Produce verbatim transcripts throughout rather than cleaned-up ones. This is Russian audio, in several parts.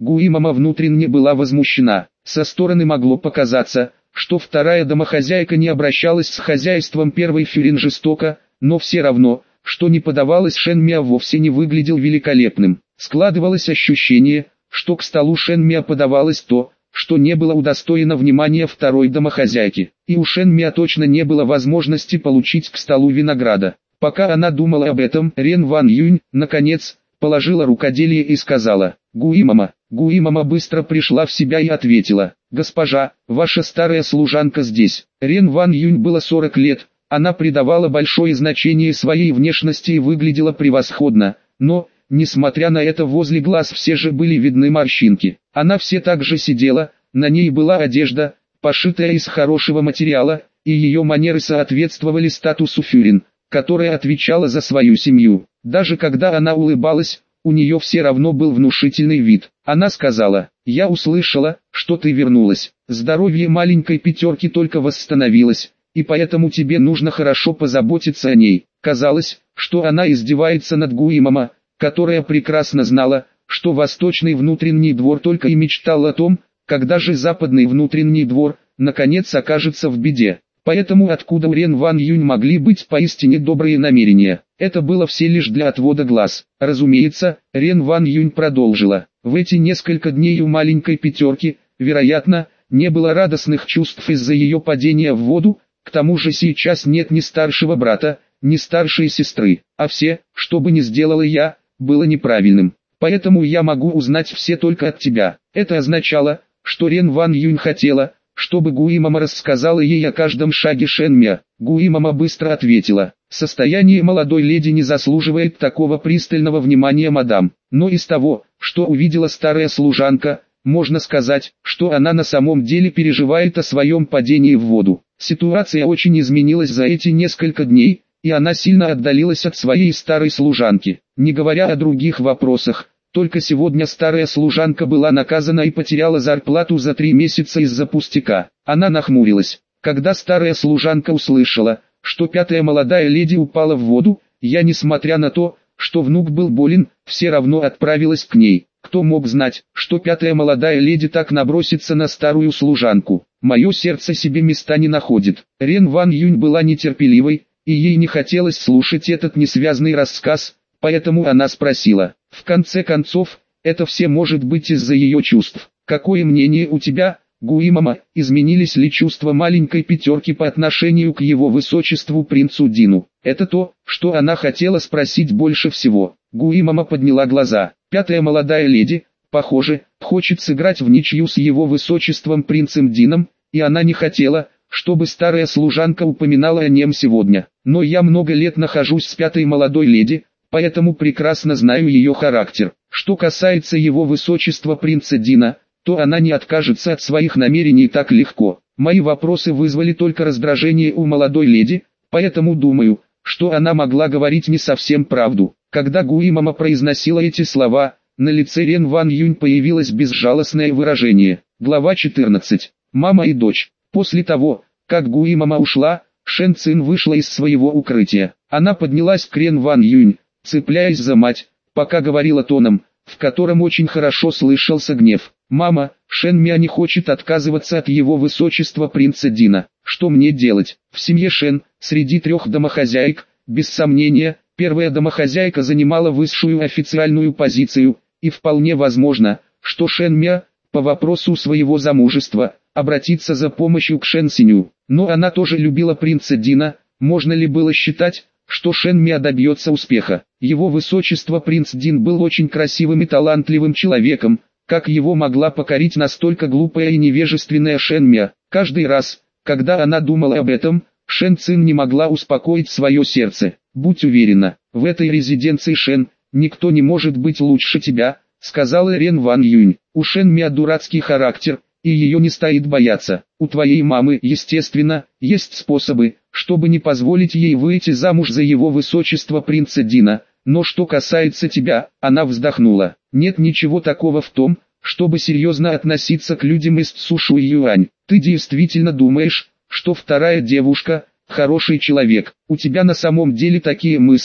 Гуимама внутренне была возмущена. Со стороны могло показаться, что вторая домохозяйка не обращалась с хозяйством первой Фюрин жестоко, но все равно, что не подавалось Шэнмиа вовсе не выглядел великолепным. Складывалось ощущение, что к столу Шэнмиа подавалось то, что не было удостоено внимания второй домохозяйки. И у Шэнмиа точно не было возможности получить к столу винограда. Пока она думала об этом, Рен Ван Юнь, наконец, положила рукоделие и сказала: «Гуимама». Гуимама быстро пришла в себя и ответила: «Госпожа, ваша старая служанка здесь». Рен Ван Юнь было сорок лет, она придавала большое значение своей внешности и выглядела превосходно, но, несмотря на это, возле глаз все же были видны морщинки. Она все так же сидела, на ней была одежда, пошитая из хорошего материала, и ее манеры соответствовали статусу Фюрин, которая отвечала за свою семью. Даже когда она улыбалась, у нее все равно был внушительный вид. Она сказала: «Я услышала, что ты вернулась. Здоровье маленькой пятерки только восстановилось, и поэтому тебе нужно хорошо позаботиться о ней». Казалось, что она издевается над Гуимама, которая прекрасно знала, что восточный внутренний двор только и мечтал о том, когда же западный внутренний двор, наконец, окажется в беде. Поэтому откуда у Рен Ван Юнь могли быть поистине добрые намерения? Это было все лишь для отвода глаз. Разумеется, Рен Ван Юнь продолжила: «В эти несколько дней у маленькой пятерки, вероятно, не было радостных чувств из-за ее падения в воду, к тому же сейчас нет ни старшего брата, ни старшей сестры, а все, что бы ни сделала я, было неправильным. Поэтому я могу узнать все только от тебя». Это означало, что Рен Ван Юнь хотела, чтобы Гуимама рассказала ей о каждом шаге Шэнмиа. Гуимама быстро ответила: «Состояние молодой леди не заслуживает такого пристального внимания, мадам. Но из того, что увидела старая служанка, можно сказать, что она на самом деле переживает о своем падении в воду. Ситуация очень изменилась за эти несколько дней, и она сильно отдалилась от своей старой служанки. Не говоря о других вопросах, только сегодня старая служанка была наказана и потеряла зарплату за три месяца из-за пустяка». Она нахмурилась. Когда старая служанка услышала, что пятая молодая леди упала в воду, я, несмотря на то, что внук был болен, все равно отправилась к ней. Кто мог знать, что пятая молодая леди так набросится на старую служанку? Мое сердце себе места не находит. Рен Ван Юнь была нетерпеливой, и ей не хотелось слушать этот несвязный рассказ, поэтому она спросила: «В конце концов, это все может быть из-за ее чувств. Какое мнение у тебя, Гуимама, изменились ли чувства маленькой пятерки по отношению к его высочеству принцу Дину?» Это то, что она хотела спросить больше всего. Гуимама подняла глаза. Пятая молодая леди, похоже, хочет сыграть в ничью с его высочеством принцем Дином, и она не хотела, чтобы старая служанка упоминала о нем сегодня. Но я много лет нахожусь с пятой молодой леди, поэтому прекрасно знаю ее характер. Что касается его высочества принца Дина, то она не откажется от своих намерений так легко. Мои вопросы вызвали только раздражение у молодой леди, поэтому думаю, что она могла говорить не совсем правду. Когда Гуимама произносила эти слова, на лице Рен Ван Юнь появилось безжалостное выражение. Глава четырнадцать. Мама и дочь. После того, как Гуимама ушла, Шэн Цин вышла из своего укрытия. Она поднялась к Рен Ван Юнь, цепляясь за мать, пока говорила тоном, в котором очень хорошо слышался гнев. «Мама, Шэнмиа не хочет отказываться от его высочества принца Дина. Что мне делать?» В семье Шэн, среди трех домохозяек, без сомнения, первая домохозяйка занимала высшую официальную позицию, и вполне возможно, что Шэнмиа, по вопросу своего замужества, обратится за помощью к Шэн Синю. Но она тоже любила принца Дина. Можно ли было считать, что Шэнмиа добьется успеха? Его высочество принц Дин был очень красивым и талантливым человеком. Как его могла покорить настолько глупая и невежественная Шэнмиа? Каждый раз, когда она думала об этом, Шэн Цин не могла успокоить свое сердце. «Будь уверена, в этой резиденции Шэн, никто не может быть лучше тебя», сказала Рен Ван Юнь. «У Шэнмиа дурацкий характер, и ее не стоит бояться. У твоей мамы, естественно, есть способы, чтобы не позволить ей выйти замуж за его высочество принца Дина. Но что касается тебя», она вздохнула, «нет ничего такого в том, чтобы серьезно относиться к людям из Цушу и Юань. Ты действительно думаешь, что вторая девушка – хороший человек? У тебя на самом деле такие мысли,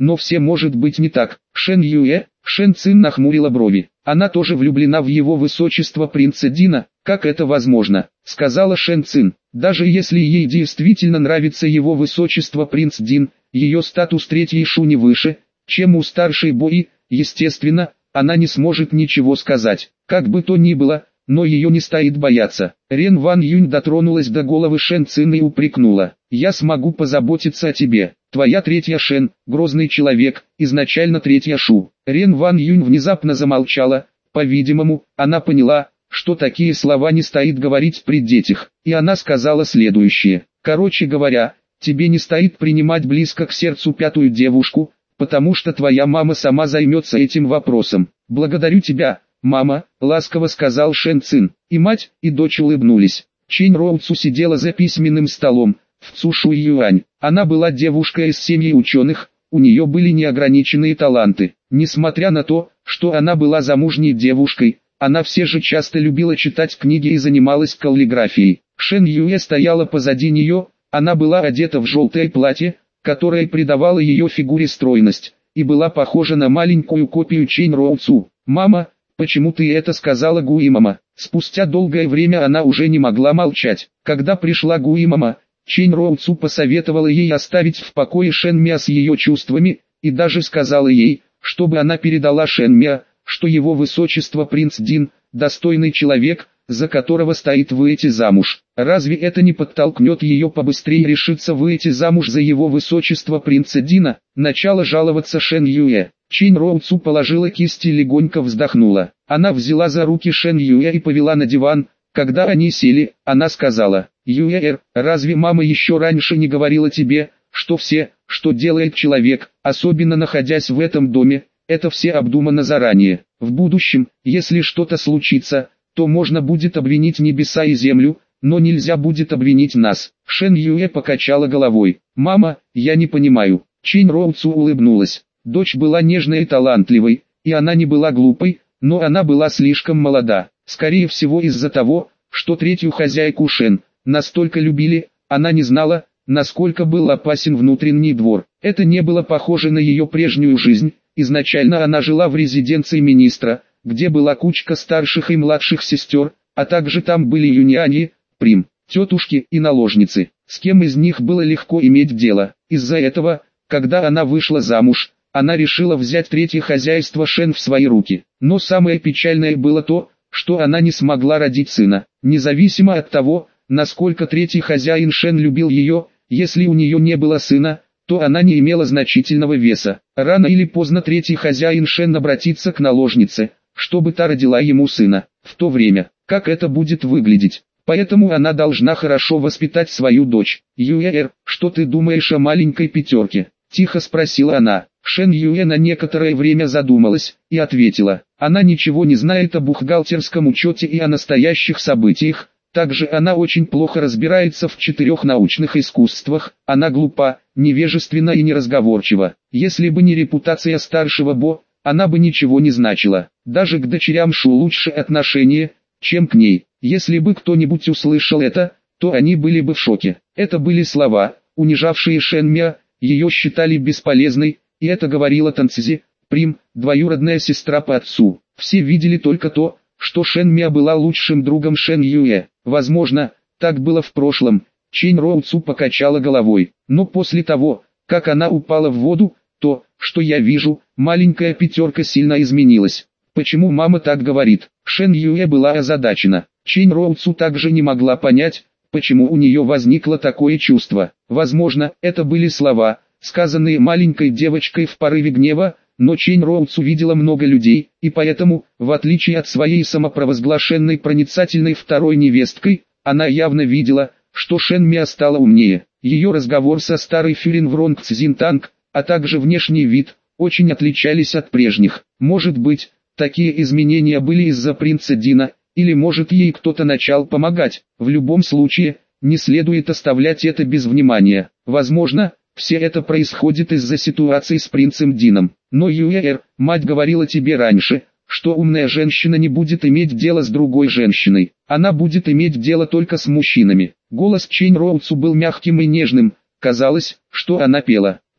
но все может быть не так. Шен Юэ, Шен Цин нахмурила брови. Она тоже влюблена в его высочество принца Дина. Как это возможно? Сказала Шен Цин. Даже если ей действительно нравится его высочество принц Дин, ее статус третьей шу не выше, чем у старшей Бо, и, естественно, она не сможет ничего сказать. Как бы то ни было, но ее не стоит бояться. Рен Ван Юнь дотронулась до головы Шен Цин и упрекнула. «Я смогу позаботиться о тебе. Твоя третья Шен, грозный человек, изначально третья Шу». Рен Ван Юнь внезапно замолчала. По-видимому, она поняла, что такие слова не стоит говорить при детях. И она сказала следующее. «Короче говоря, тебе не стоит принимать близко к сердцу пятую девушку, потому что твоя мама сама займется этим вопросом. Благодарю тебя, мама», — ласково сказал Шен Цин. И мать, и дочь улыбнулись. Чэнь Роуцу сидела за письменным столом, в Цушу Юань. Она была девушкой из семьи ученых, у нее были неограниченные таланты. Несмотря на то, что она была замужней девушкой, она все же часто любила читать книги и занималась каллиграфией. Шен Юэ стояла позади нее, она была одета в желтое платье, которое придавало ее фигуре стройность, и была похожа на маленькую копию Чэнь Роуцу. «Мама, почему ты это сказала Гуимама?» Спустя долгое время она уже не могла молчать. Когда пришла Гуимама, Чэнь Роуцу посоветовала ей оставить в покое Шен Мя с ее чувствами, и даже сказала ей, чтобы она передала Шен Мя, что его высочество принц Дин, достойный человек, за которого стоит выйти замуж. Разве это не подтолкнет ее побыстрее решиться выйти замуж за его высочество принца Дина? Начала жаловаться Шен Юэ. Чэнь Роуцу положила кисть и легонько вздохнула. Она взяла за руки Шен Юэ и повела на диван. Когда они сели, она сказала: «Юэ, разве мама еще раньше не говорила тебе, что все, что делает человек, особенно находясь в этом доме, это все обдумано заранее? В будущем, если что-то случится, то можно будет обвинить небеса и землю, но нельзя будет обвинить нас». Шен Юэ покачала головой. «Мама, я не понимаю». Чэнь Роуцу улыбнулась. Дочь была нежной и талантливой, и она не была глупой, но она была слишком молода. Скорее всего из-за того, что третью хозяйку Шен настолько любили, она не знала, насколько был опасен внутренний двор. Это не было похоже на ее прежнюю жизнь. Изначально она жила в резиденции министра, где была кучка старших и младших сестер, а также там были юниани, прим, тетушки и наложницы. С кем из них было легко иметь дело. Из-за этого, когда она вышла замуж, она решила взять третье хозяйство Шен в свои руки. Но самое печальное было то, что она не смогла родить сына. Независимо от того, насколько третий хозяин Шен любил ее, если у нее не было сына, то она не имела значительного веса. Рано или поздно третий хозяин Шен обратится к наложнице, чтобы та родила ему сына. В то время, как это будет выглядеть? Поэтому она должна хорошо воспитать свою дочь. «Юэ, что ты думаешь о маленькой пятерке?» – тихо спросила она. Шен Юэ на некоторое время задумалась и ответила: «Она ничего не знает о бухгалтерском учете и о настоящих событиях, также она очень плохо разбирается в четырех научных искусствах, она глупа, невежественна и неразговорчива. Если бы не репутация старшего Бо, она бы ничего не значила. Даже к дочерям Шу лучше отношение, чем к ней. Если бы кто-нибудь услышал это, то они были бы в шоке». Это были слова, унижавшие Шен Мя, ее считали бесполезной, и это говорила Танцзи, прим, двоюродная сестра по отцу. Все видели только то, что Шен Мя была лучшим другом Шен Юэ. Возможно, так было в прошлом. Чэнь Роуцу покачала головой. Но после того, как она упала в воду, то, что я вижу, маленькая пятерка сильно изменилась. Почему мама так говорит? Шен Юэ была озадачена. Чэнь Роуцу также не могла понять, почему у нее возникло такое чувство. Возможно, это были слова, сказанные маленькой девочкой в порыве гнева, но Чэнь Роуцу видела много людей, и поэтому, в отличие от своей самопровозглашенной проницательной второй невесткой, она явно видела, что Шен Мя стала умнее. Ее разговор со старой Фюрин Вронг Цзинтанг, а также внешний вид, очень отличались от прежних. Может быть, такие изменения были из-за принца Дина, или может ей кто-то начал помогать. В любом случае, не следует оставлять это без внимания. Возможно, все это происходит из-за ситуации с принцем Дином. Но Юэ, мать говорила тебе раньше, что умная женщина не будет иметь дело с другой женщиной. Она будет иметь дело только с мужчинами. Голос Чэнь Роуцу был мягким и нежным. Казалось, что она пела.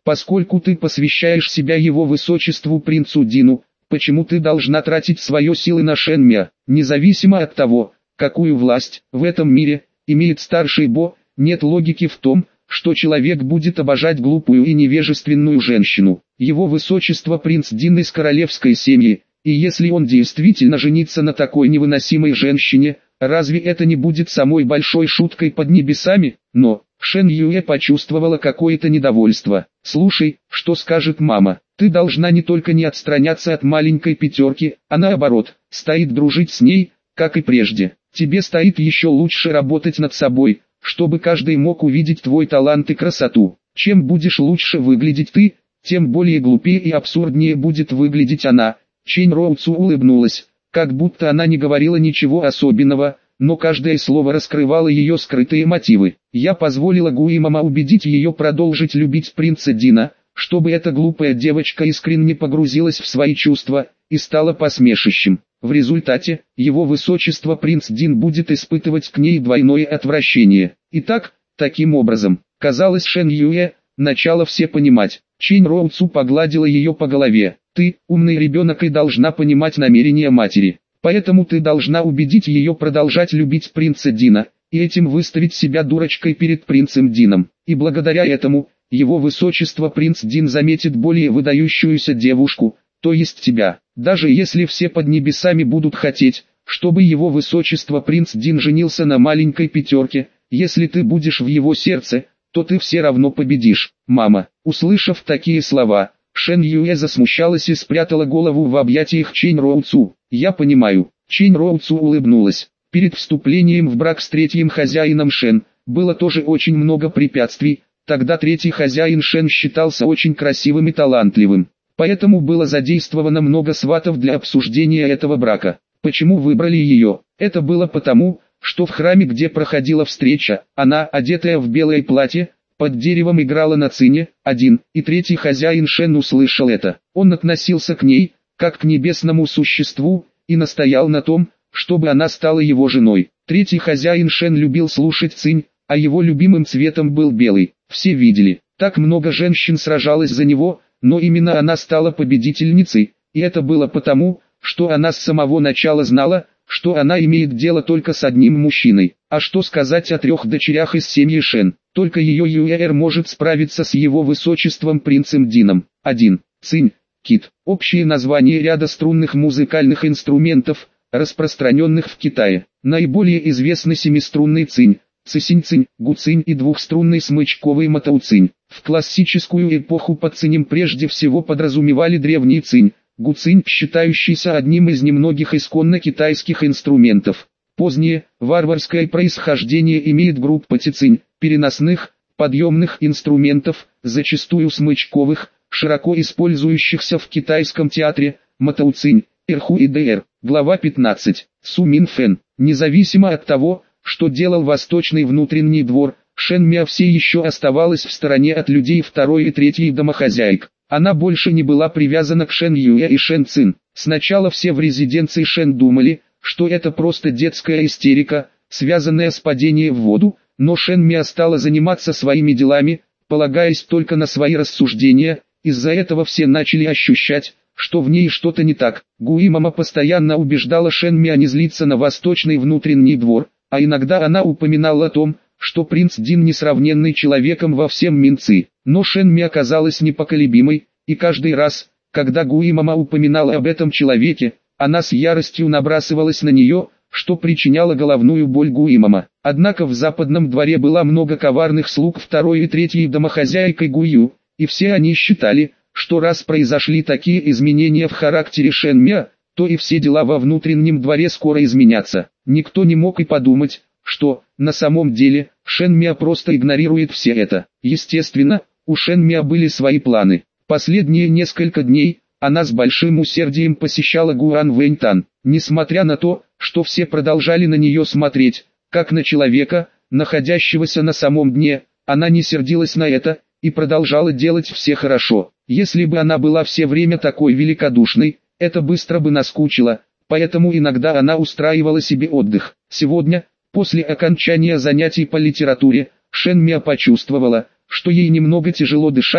Поскольку ты посвящаешь себя его высочеству принцу Дину, почему ты должна тратить свое силы на Шенмя, независимо от того, какую власть в этом мире имеет старший Бо? Нет логики в том, что человек будет обожать глупую и невежественную женщину. Его высочество принц Дин из королевской семьи, и если он действительно женится на такой невыносимой женщине, разве это не будет самой большой шуткой под небесами? Но Шен Юэ почувствовала какое-то недовольство. «Слушай, что скажет мама? Ты должна не только не отстраняться от маленькой пятерки, а наоборот, стоит дружить с ней, как и прежде. Тебе стоит еще лучше работать над собой, чтобы каждый мог увидеть твой талант и красоту. Чем будешь лучше выглядеть ты, тем более глупее и абсурднее будет выглядеть она». Чэнь Роуцу улыбнулась, как будто она не говорила ничего особенного, но каждое слово раскрывало ее скрытые мотивы. Я позволила Гуимама убедить ее продолжить любить принца Дина, чтобы эта глупая девочка искренне погрузилась в свои чувства и стала посмешищем. В результате, его высочество принц Дин будет испытывать к ней двойное отвращение. Итак, таким образом, казалось, Шен Юэ начала все понимать. Чэнь Роуцу погладила ее по голове. «Ты, умный ребенок, и должна понимать намерения матери. Поэтому ты должна убедить ее продолжать любить принца Дина, и этим выставить себя дурочкой перед принцем Дином. И благодаря этому, его высочество принц Дин заметит более выдающуюся девушку, то есть тебя. Даже если все под небесами будут хотеть, чтобы его высочество принц Дин женился на маленькой пятерке, если ты будешь в его сердце, то ты все равно победишь, мама». Услышав такие слова, Шен Юэ засмущалась и спрятала голову в объятиях Чэнь Роуцу. «Я понимаю». Чэнь Роуцу улыбнулась. Перед вступлением в брак с третьим хозяином Шен, было тоже очень много препятствий, тогда третий хозяин Шен считался очень красивым и талантливым. Поэтому было задействовано много сватов для обсуждения этого брака. Почему выбрали ее? Это было потому, что в храме, где проходила встреча, она, одетая в белое платье, под деревом играла на цине, один, и третий хозяин Шен услышал это. Он относился к ней, как к небесному существу, и настоял на том, чтобы она стала его женой. Третий хозяин Шен любил слушать цинь, а его любимым цветом был белый. Все видели, так много женщин сражалось за него, но именно она стала победительницей, и это было потому, что она с самого начала знала, что она имеет дело только с одним мужчиной. А что сказать о трех дочерях из семьи Шен? Только ее Юэр может справиться с его высочеством принцем Дином. один. Цинь, кит. Общее название ряда струнных музыкальных инструментов, распространенных в Китае. Наиболее известны семиструнный цинь, цисинь-цинь, гуцинь и двухструнный смычковый матауцинь. В классическую эпоху под цинем прежде всего подразумевали древний цинь, гуцинь, считающийся одним из немногих исконно китайских инструментов. Позднее, варварское происхождение имеет группа тицинь, переносных, подъемных инструментов, зачастую смычковых, широко использующихся в китайском театре, матауцинь, эрху и дэр. Глава пятнадцать. Су Мин Фэн. Независимо от того, что делал Восточный внутренний двор, Шен Мя все еще оставалась в стороне от людей второй и третьей домохозяек. Она больше не была привязана к Шен Юэ и Шен Цин. Сначала все в резиденции Шен думали, что это просто детская истерика, связанная с падением в воду, но Шен Мя стала заниматься своими делами, полагаясь только на свои рассуждения. Из-за этого все начали ощущать, что в ней что-то не так. Гуимама постоянно убеждала Шен Мя не злиться на Восточный внутренний двор, а иногда она упоминала о том, что принц Дин несравненный человеком во всем Минци. Но Шен Мя оказалась непоколебимой, и каждый раз, когда Гуимама упоминала об этом человеке, она с яростью набрасывалась на нее, что причиняло головную боль Гуимама. Однако в западном дворе было много коварных слуг второй и третьей домохозяйкой Гую, и все они считали, что раз произошли такие изменения в характере Шен Мя, то и все дела во внутреннем дворе скоро изменятся. Никто не мог и подумать, что, на самом деле, Шен Мя просто игнорирует все это. Естественно, у Шен Мя были свои планы. Последние несколько дней, она с большим усердием посещала Гуан Вэньтан. Несмотря на то, что все продолжали на нее смотреть, как на человека, находящегося на самом дне, она не сердилась на это, и продолжала делать все хорошо. Если бы она была все время такой великодушной, это быстро бы наскучило, поэтому иногда она устраивала себе отдых. Сегодня, после окончания занятий по литературе, Шен Мя почувствовала, что ей немного тяжело дышать,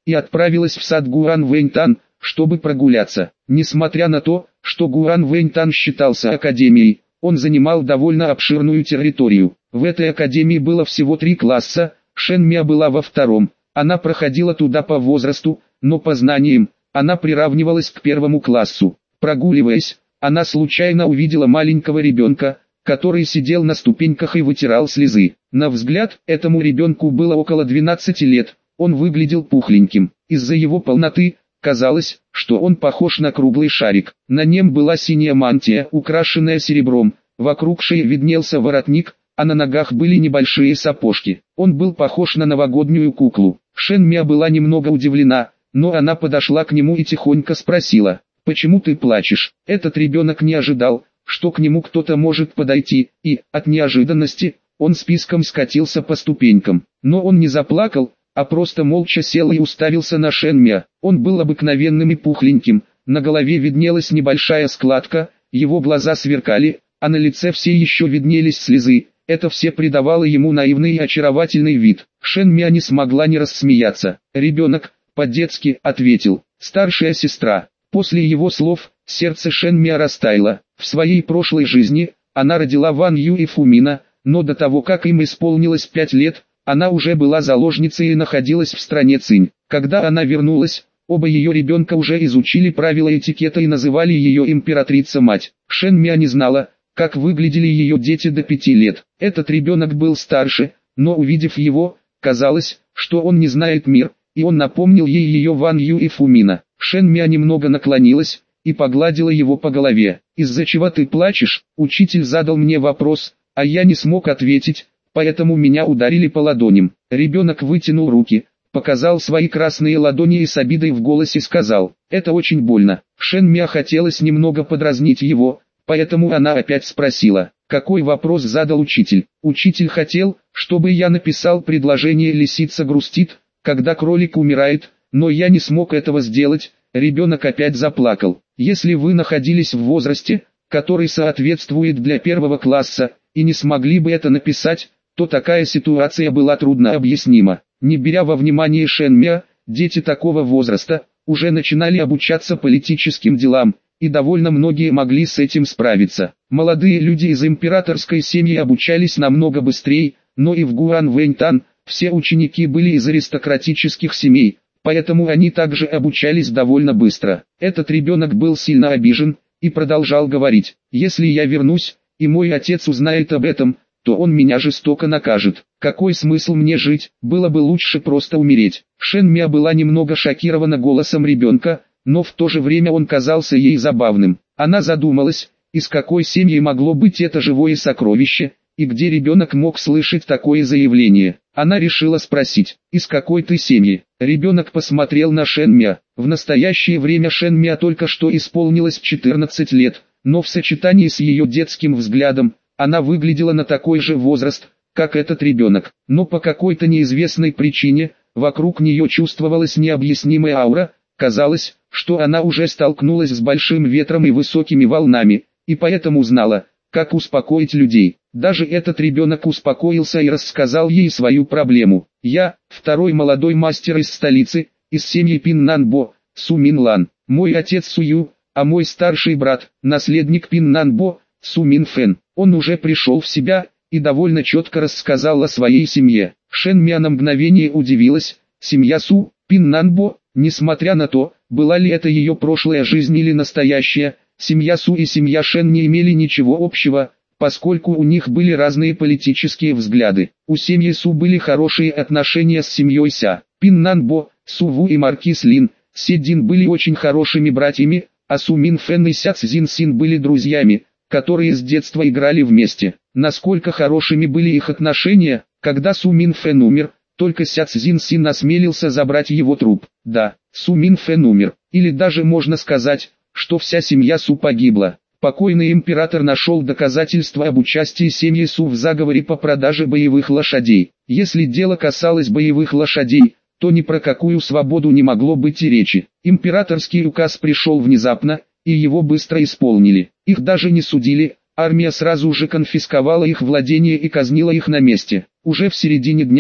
и отправилась в сад Гуан-Вэньтан, чтобы прогуляться. Несмотря на то, что Гуан-Вэньтан считался академией, он занимал довольно обширную территорию. В этой академии было всего три класса, Шэн Миа была во втором. Она проходила туда по возрасту, но по знаниям, она приравнивалась к первому классу. Прогуливаясь, она случайно увидела маленького ребенка, который сидел на ступеньках и вытирал слезы. На взгляд, этому ребенку было около двенадцати лет, он выглядел пухленьким. Из-за его полноты, казалось, что он похож на круглый шарик. На нем была синяя мантия, украшенная серебром, вокруг шеи виднелся воротник, а на ногах были небольшие сапожки. Он был похож на новогоднюю куклу. Шэн Миа была немного удивлена, но она подошла к нему и тихонько спросила: «Почему ты плачешь?» Этот ребенок не ожидал, что к нему кто-то может подойти, и, от неожиданности, он списком скатился по ступенькам. Но он не заплакал, а просто молча сел и уставился на Шэн Миа. Он был обыкновенным и пухленьким, на голове виднелась небольшая складка, его глаза сверкали, а на лице все еще виднелись слезы. Это все придавало ему наивный и очаровательный вид. Шэн Миа не смогла не рассмеяться. «Ребенок», по-детски ответил, «старшая сестра». После его слов, сердце Шэн Миа растаяло. В своей прошлой жизни, она родила Ван Ю и Фумина, но до того как им исполнилось пять лет, она уже была заложницей и находилась в стране Цинь. Когда она вернулась, оба ее ребенка уже изучили правила этикета и называли ее императрица-мать. Шэн Миа не знала, как выглядели ее дети до пяти лет. Этот ребенок был старше, но увидев его, казалось, что он не знает мир, и он напомнил ей ее Ван Ю и Фумина. Шэн Миа немного наклонилась и погладила его по голове. «Из-за чего ты плачешь?» Учитель задал мне вопрос, а я не смог ответить, поэтому меня ударили по ладоням. Ребенок вытянул руки, показал свои красные ладони и с обидой в голосе сказал: «Это очень больно». Шэн Миа хотелось немного подразнить его, поэтому она опять спросила: «Какой вопрос задал учитель?» Учитель хотел, чтобы я написал предложение «Лисица грустит, когда кролик умирает», но я не смог этого сделать. Ребенок опять заплакал. Если вы находились в возрасте, который соответствует для первого класса, и не смогли бы это написать, то такая ситуация была трудно объяснима. Не беря во внимание Шэн Миа, дети такого возраста уже начинали обучаться политическим делам, и довольно многие могли с этим справиться. Молодые люди из императорской семьи обучались намного быстрее, но и в Гуан-Вэньтан все ученики были из аристократических семей, поэтому они также обучались довольно быстро. Этот ребенок был сильно обижен и продолжал говорить: «Если я вернусь, и мой отец узнает об этом, то он меня жестоко накажет. Какой смысл мне жить, было бы лучше просто умереть». Шэн Миа была немного шокирована голосом ребенка, но в то же время он казался ей забавным. Она задумалась, из какой семьи могло быть это живое сокровище, и где ребенок мог слышать такое заявление. Она решила спросить: «Из какой ты семьи?» Ребенок посмотрел на Шэн Миа. В настоящее время Шэн Миа только что исполнилось четырнадцать лет, но в сочетании с ее детским взглядом, она выглядела на такой же возраст, как этот ребенок. Но по какой-то неизвестной причине, вокруг нее чувствовалась необъяснимая аура, казалось, что она уже столкнулась с большим ветром и высокими волнами, и поэтому знала, как успокоить людей. Даже этот ребенок успокоился и рассказал ей свою проблему. «Я, второй молодой мастер из столицы, из семьи Пин Нан Бо, Су Мин Лан. Мой отец Су Ю, а мой старший брат, наследник Пин Нан Бо, Су Мин Фэн». Он уже пришел в себя и довольно четко рассказал о своей семье. Шэн Миа на мгновение удивилась. Семья Су, Пин Нан Бо, несмотря на то, была ли это ее прошлая жизнь или настоящая, семья Су и семья Шэн не имели ничего общего, поскольку у них были разные политические взгляды. У семьи Су были хорошие отношения с семьей Ся. Пин Нан Бо, Су Ву и Маркиз Лин, Се Дин были очень хорошими братьями, а Су Мин Фэн и Ся Цзин Син были друзьями, которые с детства играли вместе. Насколько хорошими были их отношения, когда Су Мин Фэн умер, только Ся Цзин Син осмелился забрать его труп. Да, Су Мин Фэн умер, или даже можно сказать, что вся семья Су погибла. Покойный император нашел доказательства об участии семьи Су в заговоре по продаже боевых лошадей. Если дело касалось боевых лошадей, то ни про какую свободу не могло быть и речи. Императорский указ пришел внезапно, и его быстро исполнили. Их даже не судили, армия сразу же конфисковала их владения и казнила их на месте. Уже в середине дня,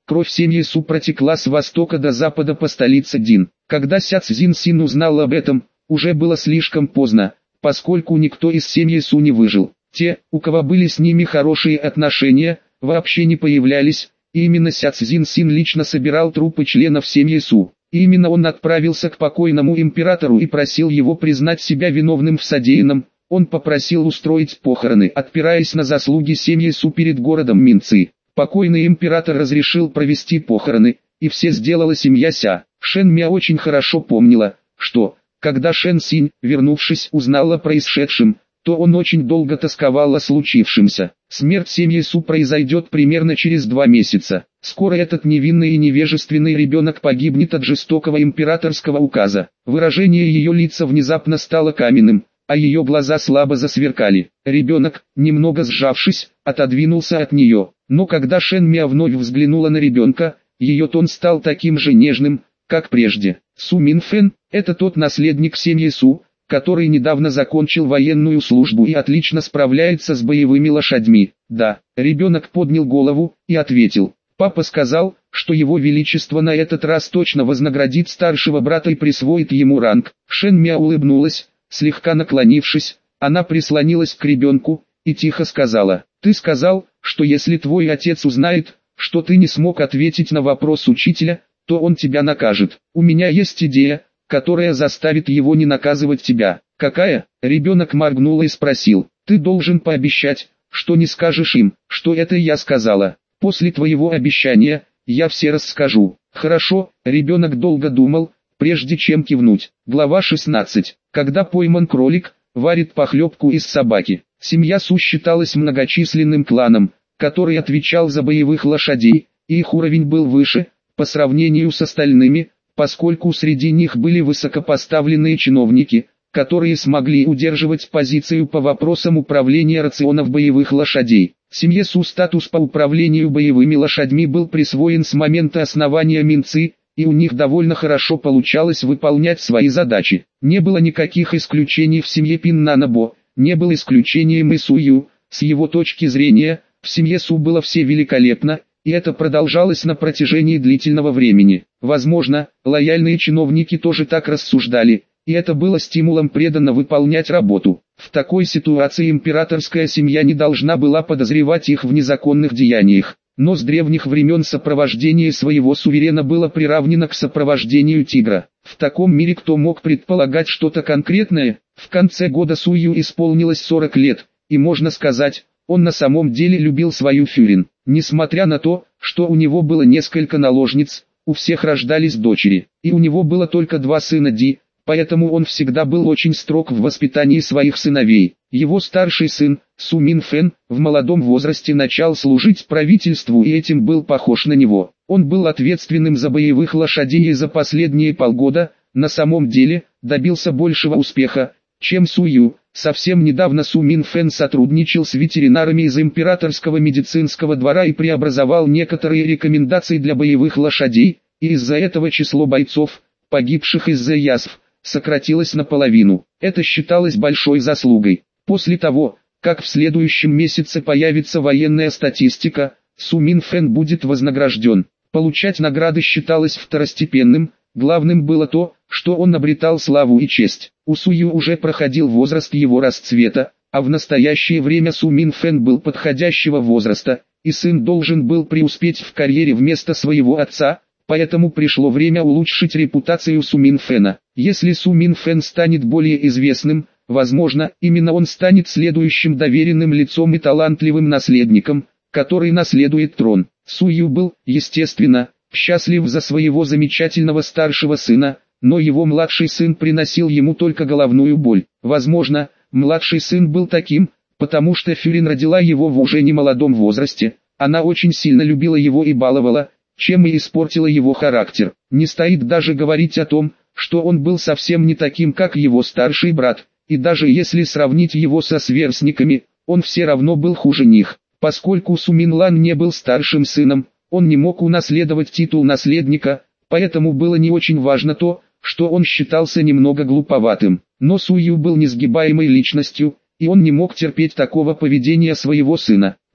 Кровь семьи Су протекла с востока до запада по столице Дин. Когда Ся Цзин Син узнал об этом, уже было слишком поздно, поскольку никто из семьи Су не выжил. Те, у кого были с ними хорошие отношения, вообще не появлялись, и именно Ся Цзин Син лично собирал трупы членов семьи Су. И именно он отправился к покойному императору и просил его признать себя виновным в содеянном. Он попросил устроить похороны, опираясь на заслуги семьи Су перед городом Минци. Покойный император разрешил провести похороны, и все сделала семья Ся. Шэн Мя очень хорошо помнила, что, когда Шэн Синь, вернувшись, узнала о происшедшем, то он очень долго тосковал о случившемся. Смерть семьи Су произойдет примерно через два месяца. Скоро этот невинный и невежественный ребенок погибнет от жестокого императорского указа. Выражение ее лица внезапно стало каменным, а ее глаза слабо засверкали. Ребенок, немного сжавшись, отодвинулся от нее. Но когда Шэн Мя вновь взглянула на ребенка, ее тон стал таким же нежным, как прежде. Су Мин Фэн – это тот наследник семьи Су, который недавно закончил военную службу и отлично справляется с боевыми лошадьми. Да, ребенок поднял голову и ответил. Папа сказал, что его величество на этот раз точно вознаградит старшего брата и присвоит ему ранг. Шэн Мя улыбнулась, слегка наклонившись, она прислонилась к ребенку и тихо сказала: «Ты сказал, что если твой отец узнает, что ты не смог ответить на вопрос учителя, то он тебя накажет. У меня есть идея, которая заставит его не наказывать тебя». «Какая?» Ребенок моргнул и спросил. «Ты должен пообещать, что не скажешь им, что это я сказала. После твоего обещания, я все расскажу». «Хорошо», ребенок долго думал, прежде чем кивнуть. Глава шестнадцать. Когда пойман кролик, варит похлебку из собаки. Семья Су считалась многочисленным кланом, который отвечал за боевых лошадей, и их уровень был выше, по сравнению с остальными, поскольку среди них были высокопоставленные чиновники, которые смогли удерживать позицию по вопросам управления рационов боевых лошадей. Семье Су статус по управлению боевыми лошадьми был присвоен с момента основания Минци, и у них довольно хорошо получалось выполнять свои задачи. Не было никаких исключений в семье Пин Нанабо, не было исключением и Сую. С его точки зрения, в семье Су было все великолепно, и это продолжалось на протяжении длительного времени. Возможно, лояльные чиновники тоже так рассуждали, и это было стимулом преданно выполнять работу. В такой ситуации императорская семья не должна была подозревать их в незаконных деяниях. Но с древних времен сопровождение своего суверена было приравнено к сопровождению тигра. В таком мире кто мог предполагать что-то конкретное? В конце года Сую исполнилось сорок лет, и можно сказать, он на самом деле любил свою Фюрин. Несмотря на то, что у него было несколько наложниц, у всех рождались дочери, и у него было только два сына Ди, поэтому он всегда был очень строг в воспитании своих сыновей. Его старший сын, Су Мин Фэн, в молодом возрасте начал служить правительству и этим был похож на него. Он был ответственным за боевых лошадей и за последние полгода, на самом деле, добился большего успеха, чем Су Ю. Совсем недавно Су Мин Фэн сотрудничал с ветеринарами из императорского медицинского двора и преобразовал некоторые рекомендации для боевых лошадей, и из-за этого число бойцов, погибших из-за язв, сократилось наполовину. Это считалось большой заслугой. После того, как в следующем месяце появится военная статистика, Су Мин Фэн будет вознагражден. Получать награды считалось второстепенным, главным было то, что он обретал славу и честь. У Сую уже проходил возраст его расцвета, а в настоящее время Су Мин Фэн был подходящего возраста, и сын должен был преуспеть в карьере вместо своего отца, поэтому пришло время улучшить репутацию Су Мин Фэна. Если Су Мин Фэн станет более известным, возможно, именно он станет следующим доверенным лицом и талантливым наследником, который наследует трон. Су Ю был, естественно, счастлив за своего замечательного старшего сына, но его младший сын приносил ему только головную боль. Возможно, младший сын был таким, потому что Фюрин родила его в уже немолодом возрасте, она очень сильно любила его и баловала, чем и испортила его характер. Не стоит даже говорить о том, что он был совсем не таким, как его старший брат, и даже если сравнить его со сверстниками, он все равно был хуже них. Поскольку Су Мин Лан не был старшим сыном, он не мог унаследовать титул наследника, поэтому было не очень важно то, что он считался немного глуповатым. Но Су Ю был несгибаемой личностью, и он не мог терпеть такого поведения своего сына.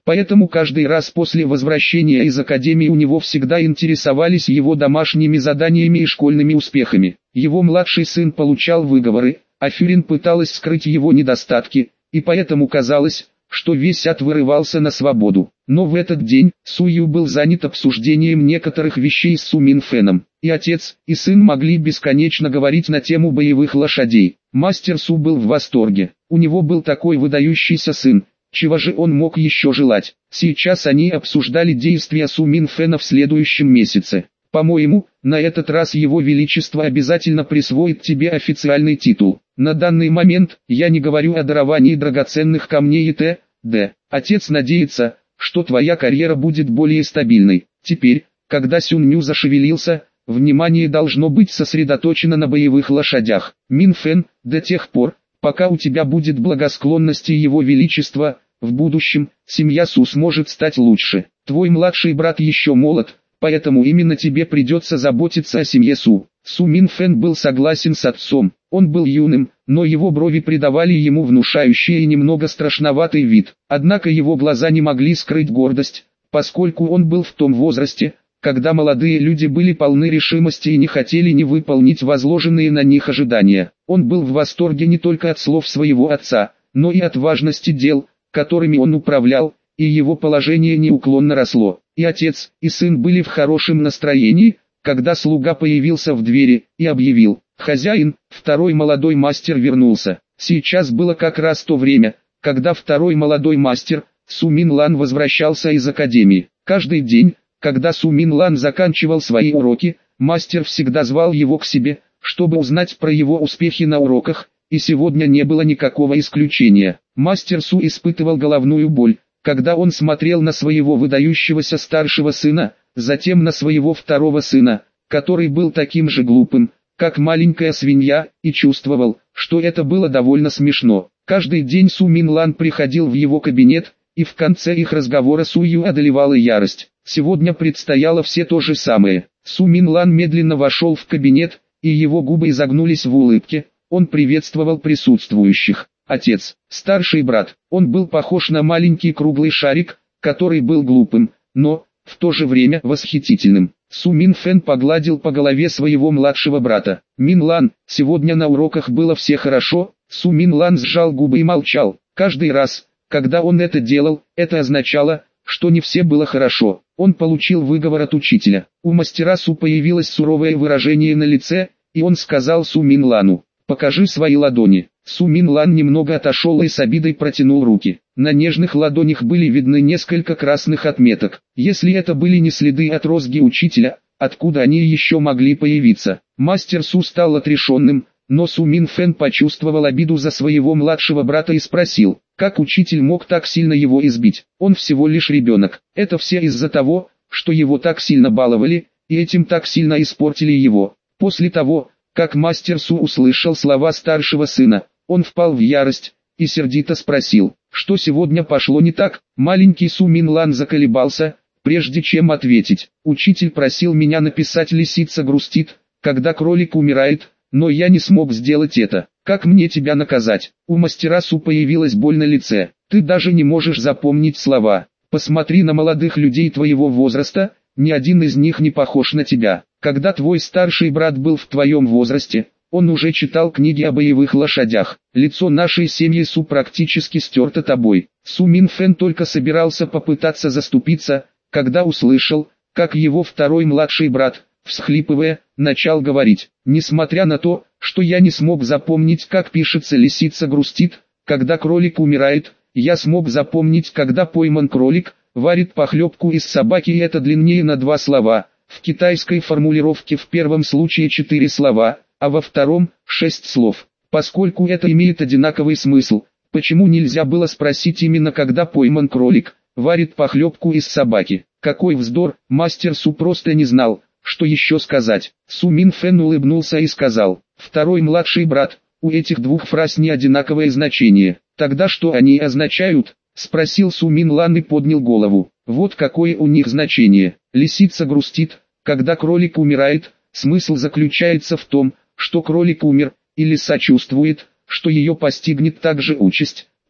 Поэтому каждый раз после возвращения из академии у него всегда интересовались его домашними заданиями и школьными успехами. Его младший сын получал выговоры, а Фюрин пыталась скрыть его недостатки, и поэтому казалось, что весь ад вырывался на свободу. Но в этот день Су Ю был занят обсуждением некоторых вещей с Су Мин Феном. И отец, и сын могли бесконечно говорить на тему боевых лошадей. Мастер Су был в восторге. У него был такой выдающийся сын. Чего же он мог еще желать? Сейчас они обсуждали действия Су Мин Фена в следующем месяце. По-моему, на этот раз его величество обязательно присвоит тебе официальный титул. На данный момент, я не говорю о даровании драгоценных камней и т.д. Отец надеется, что твоя карьера будет более стабильной. Теперь, когда Сюн Ню зашевелился, внимание должно быть сосредоточено на боевых лошадях. Мин Фен, до тех пор, пока у тебя будет благосклонность и его величество, в будущем, семья Су сможет стать лучше. Твой младший брат еще молод, поэтому именно тебе придется заботиться о семье Су. Су Мин Фен был согласен с отцом. Он был юным, но его брови придавали ему внушающий и немного страшноватый вид. Однако его глаза не могли скрыть гордость, поскольку он был в том возрасте, когда молодые люди были полны решимости и не хотели не выполнить возложенные на них ожидания. Он был в восторге не только от слов своего отца, но и от важности дел, которыми он управлял, и его положение неуклонно росло. И отец, и сын были в хорошем настроении, когда слуга появился в двери и объявил: «Хозяин, второй молодой мастер вернулся». Сейчас было как раз то время, когда второй молодой мастер, Су Мин Лан, возвращался из академии. Каждый день, когда Су Мин Лан заканчивал свои уроки, мастер всегда звал его к себе, чтобы узнать про его успехи на уроках, и сегодня не было никакого исключения. Мастер Су испытывал головную боль, когда он смотрел на своего выдающегося старшего сына, затем на своего второго сына, который был таким же глупым, как маленькая свинья, и чувствовал, что это было довольно смешно. Каждый день Су Мин Лан приходил в его кабинет, и в конце их разговора Су Ю одолевала ярость. Сегодня предстояло все то же самое. Су Мин Лан медленно вошел в кабинет, и его губы изогнулись в улыбке. Он приветствовал присутствующих. Отец, старший брат, он был похож на маленький круглый шарик, который был глупым, но, в то же время, восхитительным. Су Мин Фен погладил по голове своего младшего брата. Мин Лан, сегодня на уроках было все хорошо. Су Мин Лан сжал губы и молчал. Каждый раз, когда он это делал, это означало, что не все было хорошо. Он получил выговор от учителя. У мастера Су появилось суровое выражение на лице, и он сказал Су Мин Лану: «Покажи свои ладони». Су Мин Лан немного отошел и с обидой протянул руки. На нежных ладонях были видны несколько красных отметок. Если это были не следы от розги учителя, откуда они еще могли появиться? Мастер Су стал отрешенным, но Су Мин Фен почувствовал обиду за своего младшего брата и спросил, как учитель мог так сильно его избить? Он всего лишь ребенок. Это все из-за того, что его так сильно баловали, и этим так сильно испортили его. После того, как мастер Су услышал слова старшего сына, он впал в ярость и сердито спросил, что сегодня пошло не так. Маленький Су Мин Лан заколебался, прежде чем ответить. Учитель просил меня написать «Лисица грустит, когда кролик умирает», но я не смог сделать это. Как мне тебя наказать? У мастера Су появилась боль на лице. Ты даже не можешь запомнить слова. Посмотри на молодых людей твоего возраста, ни один из них не похож на тебя. Когда твой старший брат был в твоем возрасте, он уже читал книги о боевых лошадях. Лицо нашей семьи Су практически стерто тобой. Су Мин Фен только собирался попытаться заступиться, когда услышал, как его второй младший брат, всхлипывая, начал говорить: «Несмотря на то, что я не смог запомнить, как пишется «лисица грустит, когда кролик умирает», я смог запомнить, когда пойман кролик, варит похлебку из собаки, и это длиннее на два слова. В китайской формулировке в первом случае четыре слова, а во втором – шесть слов. Поскольку это имеет одинаковый смысл, почему нельзя было спросить именно когда пойман кролик, варит похлебку из собаки? Какой вздор, мастер Су просто не знал, что еще сказать. Су Мин Фен улыбнулся и сказал: «Второй младший брат, у этих двух фраз не одинаковое значение. Тогда что они означают?» – спросил Су Мин Лан и поднял голову. «Вот какое у них значение. Лисица грустит, когда кролик умирает. Смысл заключается в том, что кролик умер, и лиса чувствует, что ее постигнет также участь,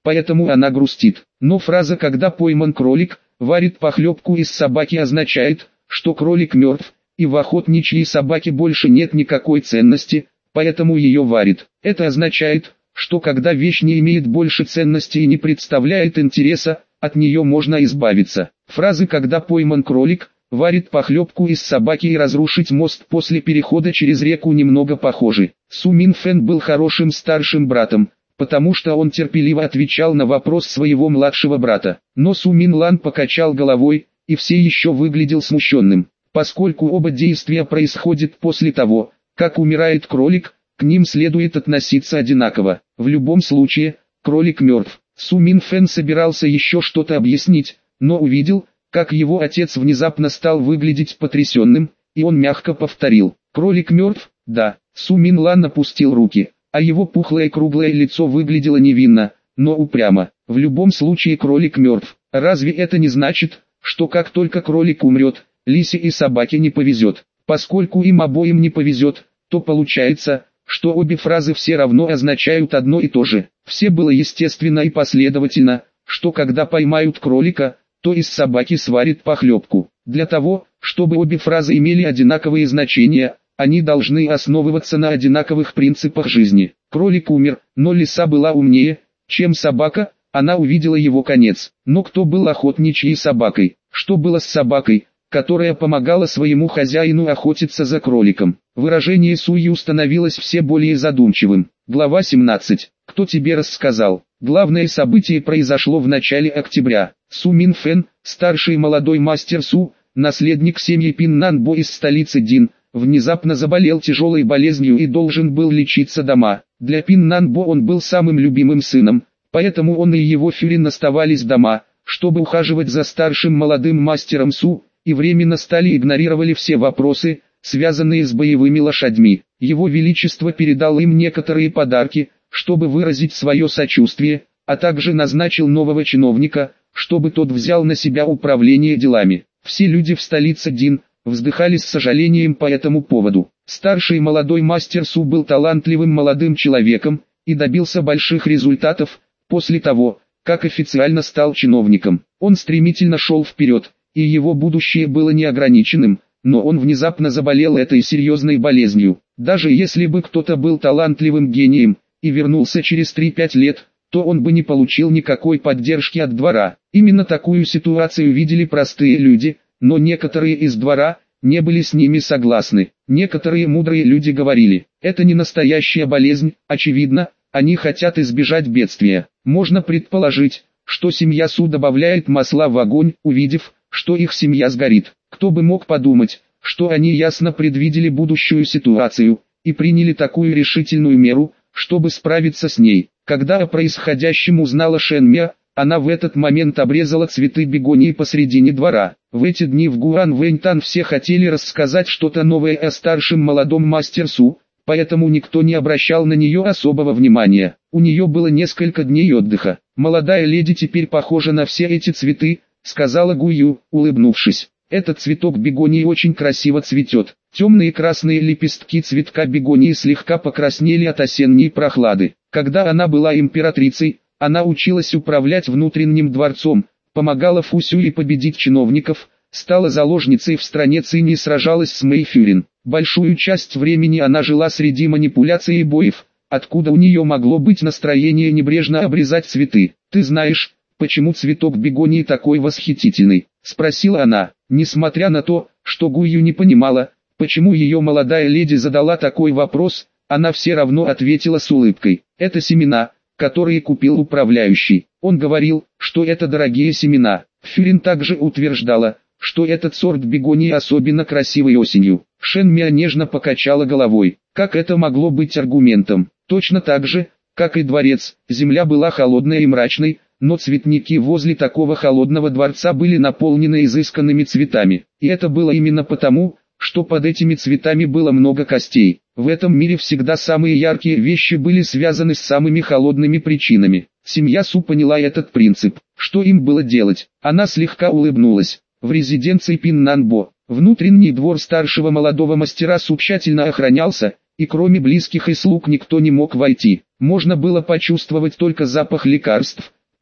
поэтому она грустит. Но фраза «когда пойман кролик, варит похлебку из собаки» означает, что кролик мертв, и в охотничьей собаке больше нет никакой ценности, поэтому ее варит. Это означает, что когда вещь не имеет больше ценности и не представляет интереса, от нее можно избавиться. Фразы «когда пойман кролик, варит похлебку из собаки» и «разрушить мост после перехода через реку» немного похожи. Су Мин Фэн был хорошим старшим братом, потому что он терпеливо отвечал на вопрос своего младшего брата. Но Су Мин Лан покачал головой, и все еще выглядел смущенным. Поскольку оба действия происходят после того, как умирает кролик, к ним следует относиться одинаково. В любом случае, кролик мертв. Су Мин Фэн собирался еще что-то объяснить, но увидел, как его отец внезапно стал выглядеть потрясенным, и он мягко повторил: «Кролик мертв?» «Да». Су Мин Лан опустил руки, а его пухлое круглое лицо выглядело невинно, но упрямо. В любом случае кролик мертв. Разве это не значит, что как только кролик умрет, лисе и собаке не повезет? Поскольку им обоим не повезет, то получается, что обе фразы все равно означают одно и то же. Все было естественно и последовательно, что когда поймают кролика, то из собаки сварит похлебку. Для того, чтобы обе фразы имели одинаковые значения, они должны основываться на одинаковых принципах жизни. Кролик умер, но лиса была умнее, чем собака, она увидела его конец. Но кто был охотничьей собакой? Что было с собакой, которая помогала своему хозяину охотиться за кроликом? Выражение Суи становилось все более задумчивым. Глава семнадцать. Кто тебе рассказал? Главное событие произошло в начале октября. Су Мин Фэн, старший молодой мастер Су, наследник семьи Пин Нанбо из столицы Дин, внезапно заболел тяжелой болезнью и должен был лечиться дома. Для Пин Нанбо он был самым любимым сыном, поэтому он и его Фюрин оставались дома, чтобы ухаживать за старшим молодым мастером Су, и временно стали игнорировали все вопросы, связанные с боевыми лошадьми. Его Величество передал им некоторые подарки, чтобы выразить свое сочувствие, а также назначил нового чиновника, чтобы тот взял на себя управление делами. Все люди в столице Дин вздыхали с сожалением по этому поводу. Старший молодой мастер Су был талантливым молодым человеком и добился больших результатов после того, как официально стал чиновником. Он стремительно шел вперед, и его будущее было неограниченным, но он внезапно заболел этой серьезной болезнью. Даже если бы кто-то был талантливым гением и вернулся через три-пять лет, то он бы не получил никакой поддержки от двора. Именно такую ситуацию видели простые люди, но некоторые из двора не были с ними согласны. Некоторые мудрые люди говорили: это не настоящая болезнь, очевидно, они хотят избежать бедствия. Можно предположить, что семья Су добавляет масла в огонь, увидев, что их семья сгорит. Кто бы мог подумать, что они ясно предвидели будущую ситуацию и приняли такую решительную меру, чтобы справиться с ней. Когда о происходящем узнала Шэн Мя, она в этот момент обрезала цветы бегонии посредине двора. В эти дни в Гуан Вэньтан все хотели рассказать что-то новое о старшем молодом мастере Су, поэтому никто не обращал на нее особого внимания. У нее было несколько дней отдыха. «Молодая леди теперь похожа на все эти цветы», — сказала Гую, улыбнувшись. «Этот цветок бегонии очень красиво цветет». Темные красные лепестки цветка бегонии слегка покраснели от осенней прохлады. Когда она была императрицей, она училась управлять внутренним дворцом, помогала Фусюи победить чиновников, стала заложницей в стране Цинь и сражалась с Мэй Фюрин. Большую часть времени она жила среди манипуляций и боев, откуда у нее могло быть настроение небрежно обрезать цветы. «Ты знаешь, почему цветок бегонии такой восхитительный?» — спросила она. Несмотря на то, что Гую не понимала, почему ее молодая леди задала такой вопрос, она все равно ответила с улыбкой. «Это семена, которые купил управляющий. Он говорил, что это дорогие семена». Фюрин также утверждала, что этот сорт бегонии особенно красивый осенью. Шэн Мя нежно покачала головой. Как это могло быть аргументом? Точно так же, как и дворец, земля была холодной и мрачной, но цветники возле такого холодного дворца были наполнены изысканными цветами. И это было именно потому, что под этими цветами было много костей. В этом мире всегда самые яркие вещи были связаны с самыми холодными причинами. Семья Су поняла этот принцип. Что им было делать? Она слегка улыбнулась. В резиденции Пин Нанбо, внутренний двор старшего молодого мастера Су тщательно охранялся, и кроме близких и слуг никто не мог войти. Можно было почувствовать только запах лекарств,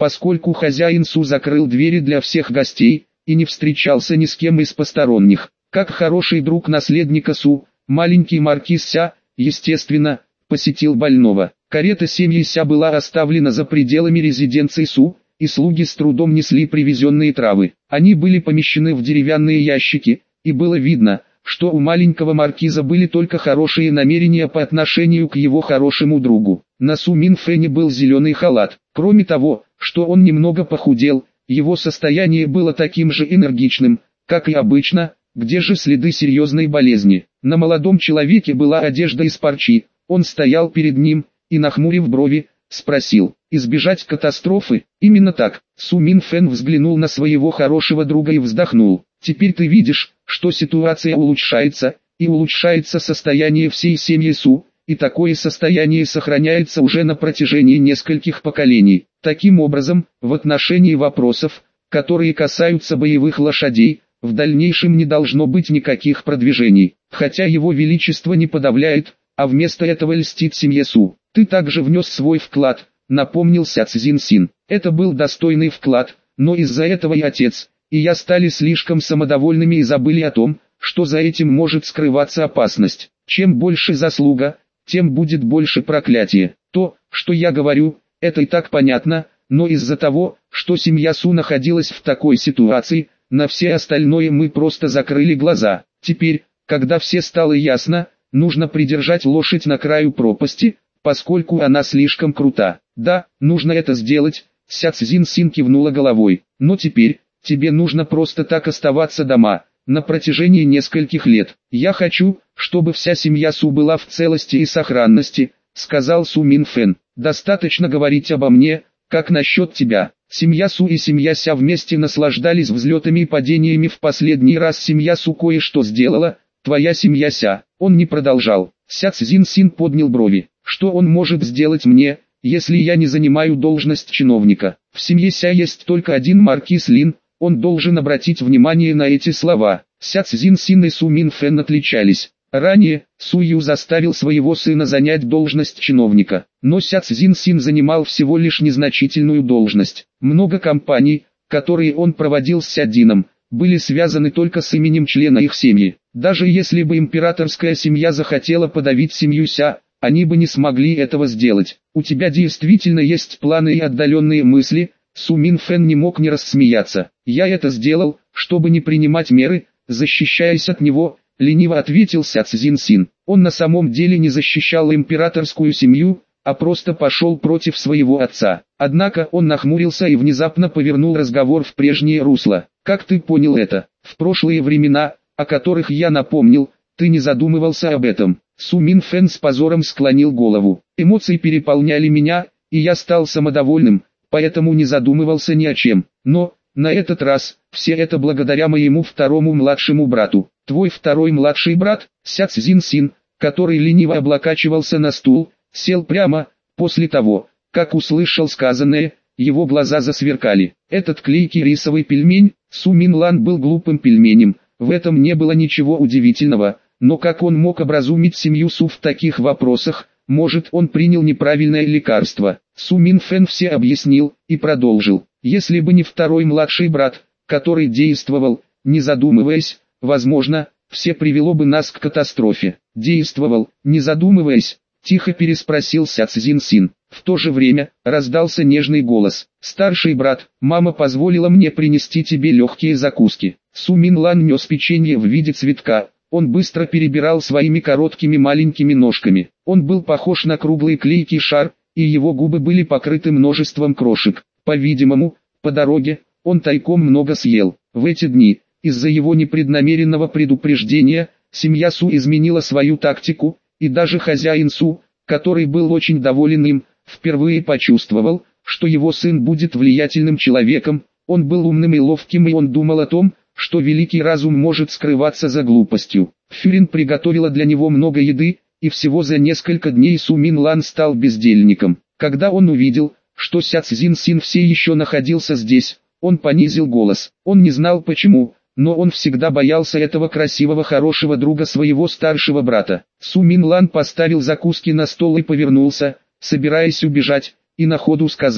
поскольку хозяин Су закрыл двери для всех гостей и не встречался ни с кем из посторонних. Как хороший друг наследника Су, маленький маркиз Ся, естественно, посетил больного. Карета семьи Ся была оставлена за пределами резиденции Су, и слуги с трудом несли привезенные травы. Они были помещены в деревянные ящики, и было видно, что у маленького маркиза были только хорошие намерения по отношению к его хорошему другу. На Су Минфэне был зеленый халат. Кроме того, что он немного похудел, его состояние было таким же энергичным, как и обычно. Где же следы серьезной болезни? На молодом человеке была одежда из парчи. Он стоял перед ним и, нахмурив брови, спросил: избежать катастрофы? Именно так. Су Минфэн взглянул на своего хорошего друга и вздохнул. Теперь ты видишь, что ситуация улучшается, и улучшается состояние всей семьи Су, и такое состояние сохраняется уже на протяжении нескольких поколений. Таким образом, в отношении вопросов, которые касаются боевых лошадей, в дальнейшем не должно быть никаких продвижений, хотя его величество не подавляет, а вместо этого льстит семье Су. Ты также внес свой вклад, напомнил Ся Цзиньсин. Это был достойный вклад, но из-за этого и отец, и я стали слишком самодовольными и забыли о том, что за этим может скрываться опасность. Чем больше заслуга, тем будет больше проклятие. То, что я говорю, это и так понятно, но из-за того, что семья Су находилась в такой ситуации, на все остальное мы просто закрыли глаза. Теперь, когда все стало ясно, нужно придержать лошадь на краю пропасти, поскольку она слишком крута. Да, нужно это сделать, Ся Цзиньсин кивнула головой. Но теперь, тебе нужно просто так оставаться дома, на протяжении нескольких лет. Я хочу, чтобы вся семья Су была в целости и сохранности, сказал Су Минфэн. Достаточно говорить обо мне, как насчет тебя. Семья Су и семья Ся вместе наслаждались взлетами и падениями. В последний раз семья Су кое-что сделала, твоя семья Ся. Он не продолжал. Ся Цзиньсин поднял брови. Что он может сделать мне, если я не занимаю должность чиновника? В семье Ся есть только один маркиз Лин, он должен обратить внимание на эти слова. Ся Цзиньсин и Су Минфэн отличались. Ранее, Су Ю заставил своего сына занять должность чиновника, но Ся Цзиньсин занимал всего лишь незначительную должность. Много компаний, которые он проводил с Ся Дином, были связаны только с именем члена их семьи. Даже если бы императорская семья захотела подавить семью Ся, они бы не смогли этого сделать. У тебя действительно есть планы и отдаленные мысли. Су Минфэн не мог не рассмеяться. Я это сделал, чтобы не принимать меры, защищаясь от него, лениво ответил Ся Цзиньсин. Он на самом деле не защищал императорскую семью, а просто пошел против своего отца. Однако он нахмурился и внезапно повернул разговор в прежнее русло. Как ты понял это? В прошлые времена, о которых я напомнил, ты не задумывался об этом. Су Минфэн с позором склонил голову. Эмоции переполняли меня, и я стал самодовольным, поэтому не задумывался ни о чем. Но, на этот раз, все это благодаря моему второму младшему брату. Твой второй младший брат, Ся Цзиньсин, который лениво облокачивался на стул, сел прямо, после того, как услышал сказанное, его глаза засверкали. Этот клейкий рисовый пельмень, Су Минлан был глупым пельменем, в этом не было ничего удивительного, но как он мог образумить семью Су в таких вопросах? Может, он принял неправильное лекарство. Су Минфэн все объяснил и продолжил. Если бы не второй младший брат, который действовал, не задумываясь, возможно, все привело бы нас к катастрофе. Действовал, не задумываясь, тихо переспросил Ся Цзиньсин. В то же время, раздался нежный голос. Старший брат, мама позволила мне принести тебе легкие закуски. Су Минлан нес печенье в виде цветка. Он быстро перебирал своими короткими маленькими ножками. Он был похож на круглый клейкий шар, и его губы были покрыты множеством крошек. По-видимому, по дороге, он тайком много съел. В эти дни, из-за его непреднамеренного предупреждения, семья Су изменила свою тактику, и даже хозяин Су, который был очень доволен им, впервые почувствовал, что его сын будет влиятельным человеком. Он был умным и ловким, и он думал о том, что великий разум может скрываться за глупостью. Фюрин приготовила для него много еды, и всего за несколько дней Су Минлан стал бездельником. Когда он увидел, что Ся Цзиньсин все еще находился здесь, он понизил голос. Он не знал почему, но он всегда боялся этого красивого хорошего друга своего старшего брата. Су Минлан поставил закуски на стол и повернулся, собираясь убежать, и на ходу сказал: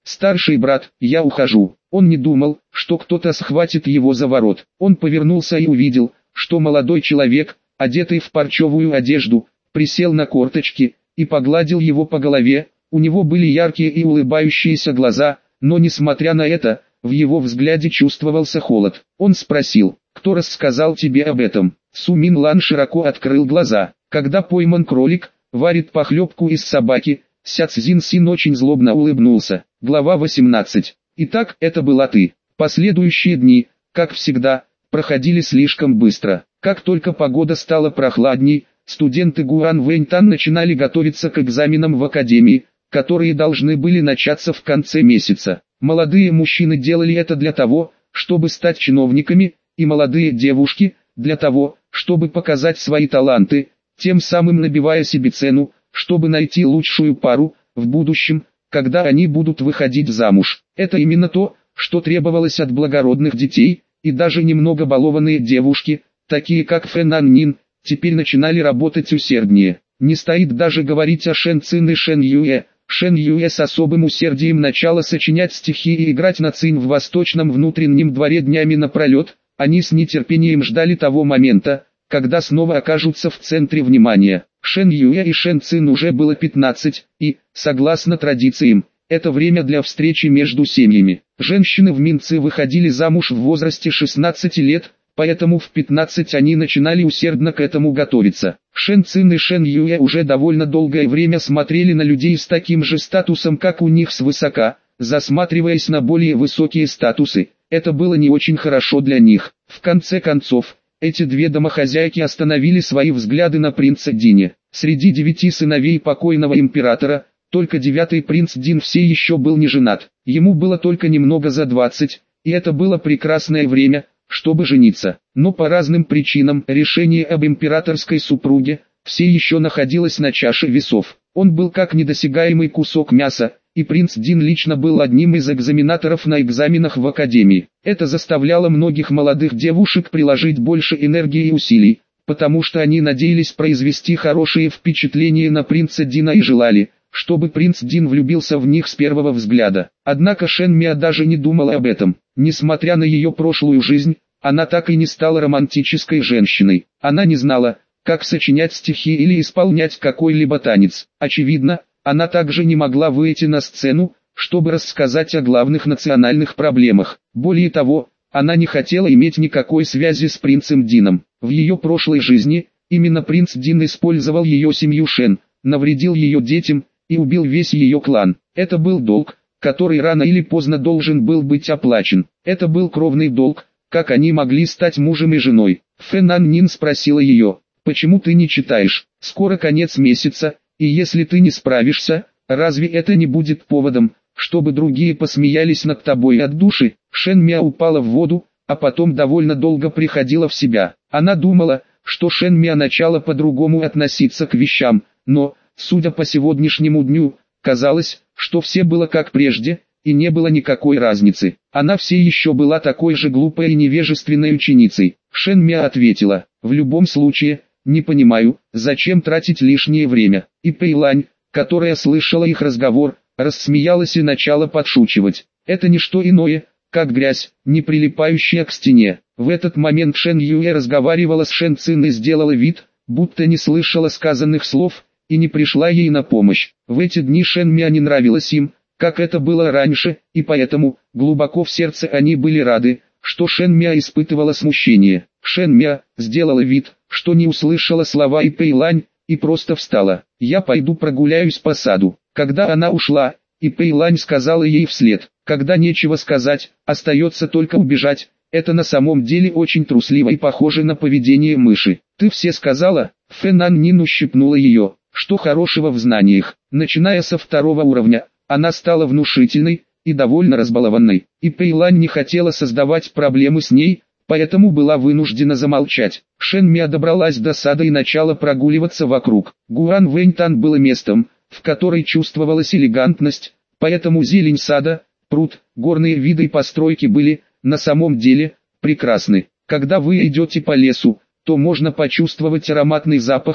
«Старший брат, я ухожу». Он не думал, что кто-то схватит его за ворот. Он повернулся и увидел, что молодой человек, одетый в парчевую одежду, присел на корточки и погладил его по голове. У него были яркие и улыбающиеся глаза, но несмотря на это, в его взгляде чувствовался холод. Он спросил: «Кто рассказал тебе об этом?» Су Мин Лан широко открыл глаза. Когда пойман кролик, варит похлебку из собаки, Ся Цзин Син очень злобно улыбнулся. Глава восемнадцать. Итак, это была ты. Последующие дни, как всегда, проходили слишком быстро. Как только погода стала прохладней, студенты Гуан Вэньтан начинали готовиться к экзаменам в академии, которые должны были начаться в конце месяца. Молодые мужчины делали это для того, чтобы стать чиновниками, и молодые девушки – для того, чтобы показать свои таланты, тем самым набивая себе цену, чтобы найти лучшую пару в будущем, когда они будут выходить замуж. Это именно то, что требовалось от благородных детей, и даже немного балованные девушки, такие как Фэн Ан Нин, теперь начинали работать усерднее. Не стоит даже говорить о Шэн Цин и Шэн Юэ. Шэн Юэ с особым усердием начала сочинять стихи и играть на цин в восточном внутреннем дворе днями напролет. Они с нетерпением ждали того момента, когда снова окажутся в центре внимания. Шэн Юэ и Шэн Цин уже было пятнадцать, и, согласно традициям, это время для встречи между семьями. Женщины в Минце выходили замуж в возрасте шестнадцати лет, поэтому в пятнадцать они начинали усердно к этому готовиться. Шэн Цин и Шэн Юэ уже довольно долгое время смотрели на людей с таким же статусом, как у них свысока, засматриваясь на более высокие статусы. Это было не очень хорошо для них. В конце концов, эти две домохозяйки остановили свои взгляды на принце Дине. Среди девяти сыновей покойного императора, только девятый принц Дин все еще был не женат. Ему было только немного за двадцать, и это было прекрасное время, чтобы жениться. Но по разным причинам решение об императорской супруге все еще находилось на чаше весов. Он был как недосягаемый кусок мяса, и принц Дин лично был одним из экзаменаторов на экзаменах в академии. Это заставляло многих молодых девушек приложить больше энергии и усилий, потому что они надеялись произвести хорошее впечатление на принца Дина и желали, чтобы принц Дин влюбился в них с первого взгляда. Однако Шэн Миа даже не думала об этом. Несмотря на ее прошлую жизнь, она так и не стала романтической женщиной. Она не знала, как сочинять стихи или исполнять какой-либо танец. Очевидно, она также не могла выйти на сцену, чтобы рассказать о главных национальных проблемах. Более того, она не хотела иметь никакой связи с принцем Дином. В ее прошлой жизни, именно принц Дин использовал ее семью Шэн, навредил ее детям и убил весь ее клан. Это был долг, который рано или поздно должен был быть оплачен. Это был кровный долг, как они могли стать мужем и женой. Фэн Ан Нин спросила ее: «Почему ты не читаешь? Скоро конец месяца. И если ты не справишься, разве это не будет поводом, чтобы другие посмеялись над тобой от души?» Шэн Миа упала в воду, а потом довольно долго приходила в себя. Она думала, что Шэн Миа начала по-другому относиться к вещам, но, судя по сегодняшнему дню, казалось, что все было как прежде, и не было никакой разницы. Она все еще была такой же глупой и невежественной ученицей. Шэн Миа ответила: «В любом случае, не понимаю, зачем тратить лишнее время». И Пэйлань, которая слышала их разговор, рассмеялась и начала подшучивать. Это не что иное, как грязь, не прилипающая к стене. В этот момент Шэн Юэ разговаривала с Шэн Цин и сделала вид, будто не слышала сказанных слов, и не пришла ей на помощь. В эти дни Шэн Миа не нравилась им, как это было раньше, и поэтому, глубоко в сердце они были рады, что Шэн Миа испытывала смущение. Шэн Миа сделала вид, что не услышала слова и Пэйлань, и просто встала. «Я пойду прогуляюсь по саду». Когда она ушла, и Пэйлань сказала ей вслед: «Когда нечего сказать, остается только убежать». Это на самом деле очень трусливо и похоже на поведение мыши. «Ты все сказала?» Фэн Ан Нин ущипнула ее. Что хорошего в знаниях? Начиная со второго уровня, она стала внушительной и довольно разбалованной. И Пэйлань не хотела создавать проблемы с ней, поэтому была вынуждена замолчать. Шэн Миа добралась до сада и начала прогуливаться вокруг. Гуан Вэньтан было местом, в которой чувствовалась элегантность, поэтому зелень сада, пруд, горные виды и постройки были, на самом деле, прекрасны. Когда вы идете по лесу, то можно почувствовать ароматный запах,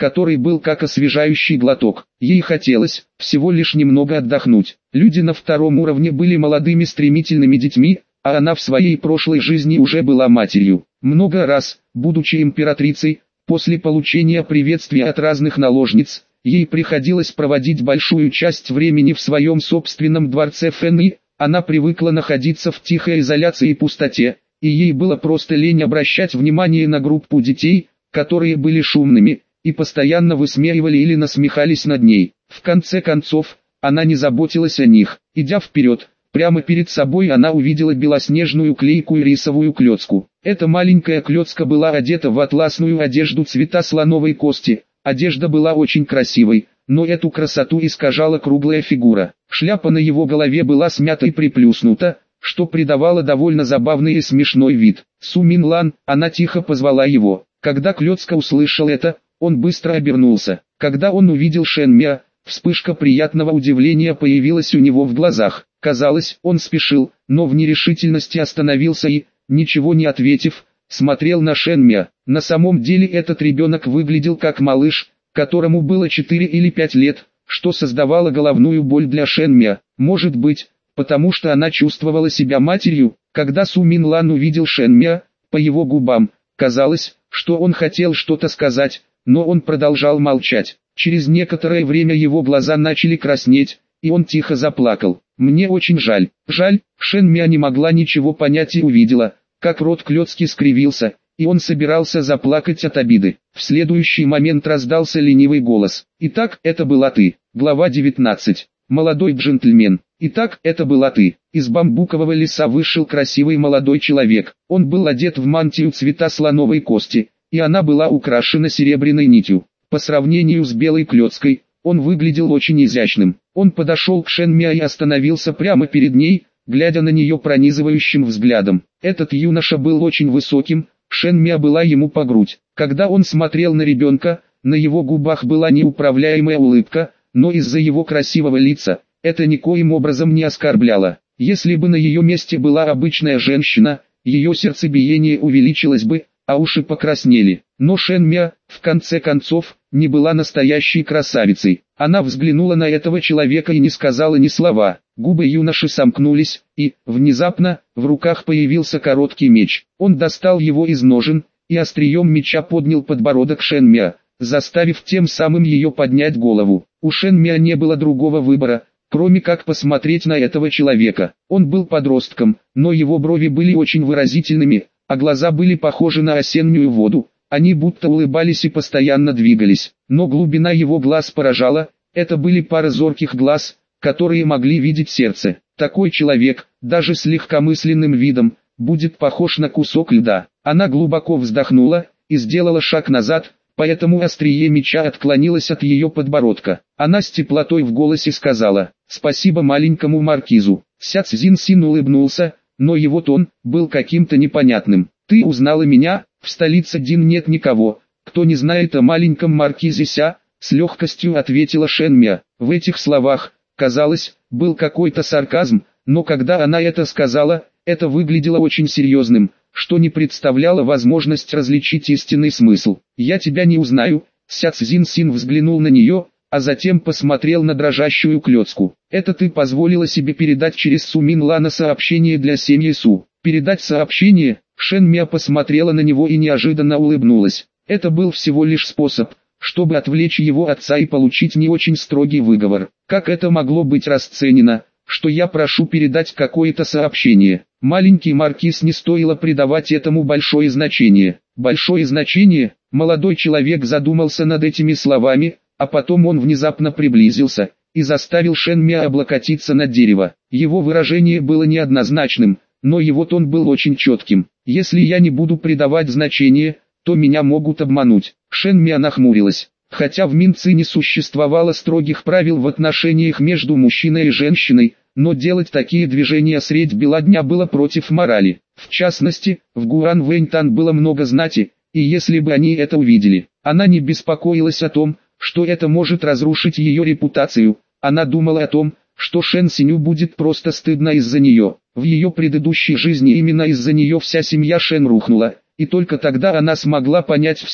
который был как освежающий глоток. Ей хотелось всего лишь немного отдохнуть. Люди на втором уровне были молодыми стремительными детьми, а она в своей прошлой жизни уже была матерью. Много раз, будучи императрицей, после получения приветствия от разных наложниц, ей приходилось проводить большую часть времени в своем собственном дворце Фэнни. Она привыкла находиться в тихой изоляции и пустоте, и ей было просто лень обращать внимание на группу детей, которые были шумными, и постоянно высмеивали или насмехались над ней. В конце концов, она не заботилась о них. Идя вперед, прямо перед собой она увидела белоснежную клейкую рисовую клетку. Эта маленькая клетка была одета в атласную одежду цвета слоновой кости. Одежда была очень красивой, но эту красоту искажала круглая фигура. Шляпа на его голове была смята и приплюснута, что придавало довольно забавный и смешной вид. Су Мин Лан, она тихо позвала его. Когда клетка услышал это, он быстро обернулся. Когда он увидел Шэн Мя, вспышка приятного удивления появилась у него в глазах. Казалось, он спешил, но в нерешительности остановился и, ничего не ответив, смотрел на Шэн Мя. На самом деле этот ребенок выглядел как малыш, которому было четыре или пять лет, что создавало головную боль для Шэн Мя. Может быть, потому что она чувствовала себя матерью. Когда Су Мин Лан увидел Шэн Мя, по его губам, казалось, что он хотел что-то сказать, но он продолжал молчать. Через некоторое время его глаза начали краснеть, и он тихо заплакал. «Мне очень жаль». «Жаль». Шэн Мя не могла ничего понять и увидела, как рот клетки скривился, и он собирался заплакать от обиды. В следующий момент раздался ленивый голос. «Итак, это была ты». Глава девятнадцать. Молодой джентльмен. «Итак, это была ты». Из бамбукового леса вышел красивый молодой человек. Он был одет в мантию цвета слоновой кости, и она была украшена серебряной нитью. По сравнению с белой клеткой, он выглядел очень изящным. Он подошел к Шэн Мя и остановился прямо перед ней, глядя на нее пронизывающим взглядом. Этот юноша был очень высоким, Шэн Мя была ему по грудь. Когда он смотрел на ребенка, на его губах была неуправляемая улыбка, но из-за его красивого лица, это никоим образом не оскорбляло. Если бы на ее месте была обычная женщина, ее сердцебиение увеличилось бы, а уши покраснели. Но Шэн Мя, в конце концов, не была настоящей красавицей. Она взглянула на этого человека и не сказала ни слова. Губы юноши сомкнулись, и, внезапно, в руках появился короткий меч. Он достал его из ножен, и острием меча поднял подбородок Шэн Мя, заставив тем самым ее поднять голову. У Шэн Мя не было другого выбора, кроме как посмотреть на этого человека. Он был подростком, но его брови были очень выразительными, а глаза были похожи на осеннюю воду. Они будто улыбались и постоянно двигались, но глубина его глаз поражала. Это были пара зорких глаз, которые могли видеть сердце. Такой человек, даже с легкомысленным видом, будет похож на кусок льда. Она глубоко вздохнула и сделала шаг назад, поэтому острие меча отклонилось от ее подбородка. Она с теплотой в голосе сказала: «Спасибо маленькому маркизу». Ся Цзин Син улыбнулся, но его тон был каким-то непонятным. «Ты узнала меня? В столице Дин нет никого, кто не знает о маленьком маркизе Ся», с легкостью ответила Шэн Мя. В этих словах, казалось, был какой-то сарказм, но когда она это сказала, это выглядело очень серьезным, что не представляло возможность различить истинный смысл. «Я тебя не узнаю», Ся Цзин Син взглянул на нее, а затем посмотрел на дрожащую клетку. «Это ты позволила себе передать через Су Мин Лана сообщение для семьи Су». «Передать сообщение?» Шэн Мя посмотрела на него и неожиданно улыбнулась. Это был всего лишь способ, чтобы отвлечь его отца и получить не очень строгий выговор. Как это могло быть расценено, что я прошу передать какое-то сообщение? Маленький маркиз, не стоило придавать этому большое значение. Большое значение? Молодой человек задумался над этими словами, а потом он внезапно приблизился и заставил Шэн Мя облокотиться на дерево. Его выражение было неоднозначным, но его тон был очень четким. «Если я не буду придавать значение, то меня могут обмануть». Шэн Мя нахмурилась. Хотя в Минцы не существовало строгих правил в отношениях между мужчиной и женщиной, но делать такие движения средь бела дня было против морали. В частности, в Гуан Вэньтан было много знати, и если бы они это увидели, она не беспокоилась о том, что это может разрушить ее репутацию. Она думала о том, что Шэн Синю будет просто стыдно из-за нее. В ее предыдущей жизни именно из-за нее вся семья Шэн рухнула, и только тогда она смогла понять все,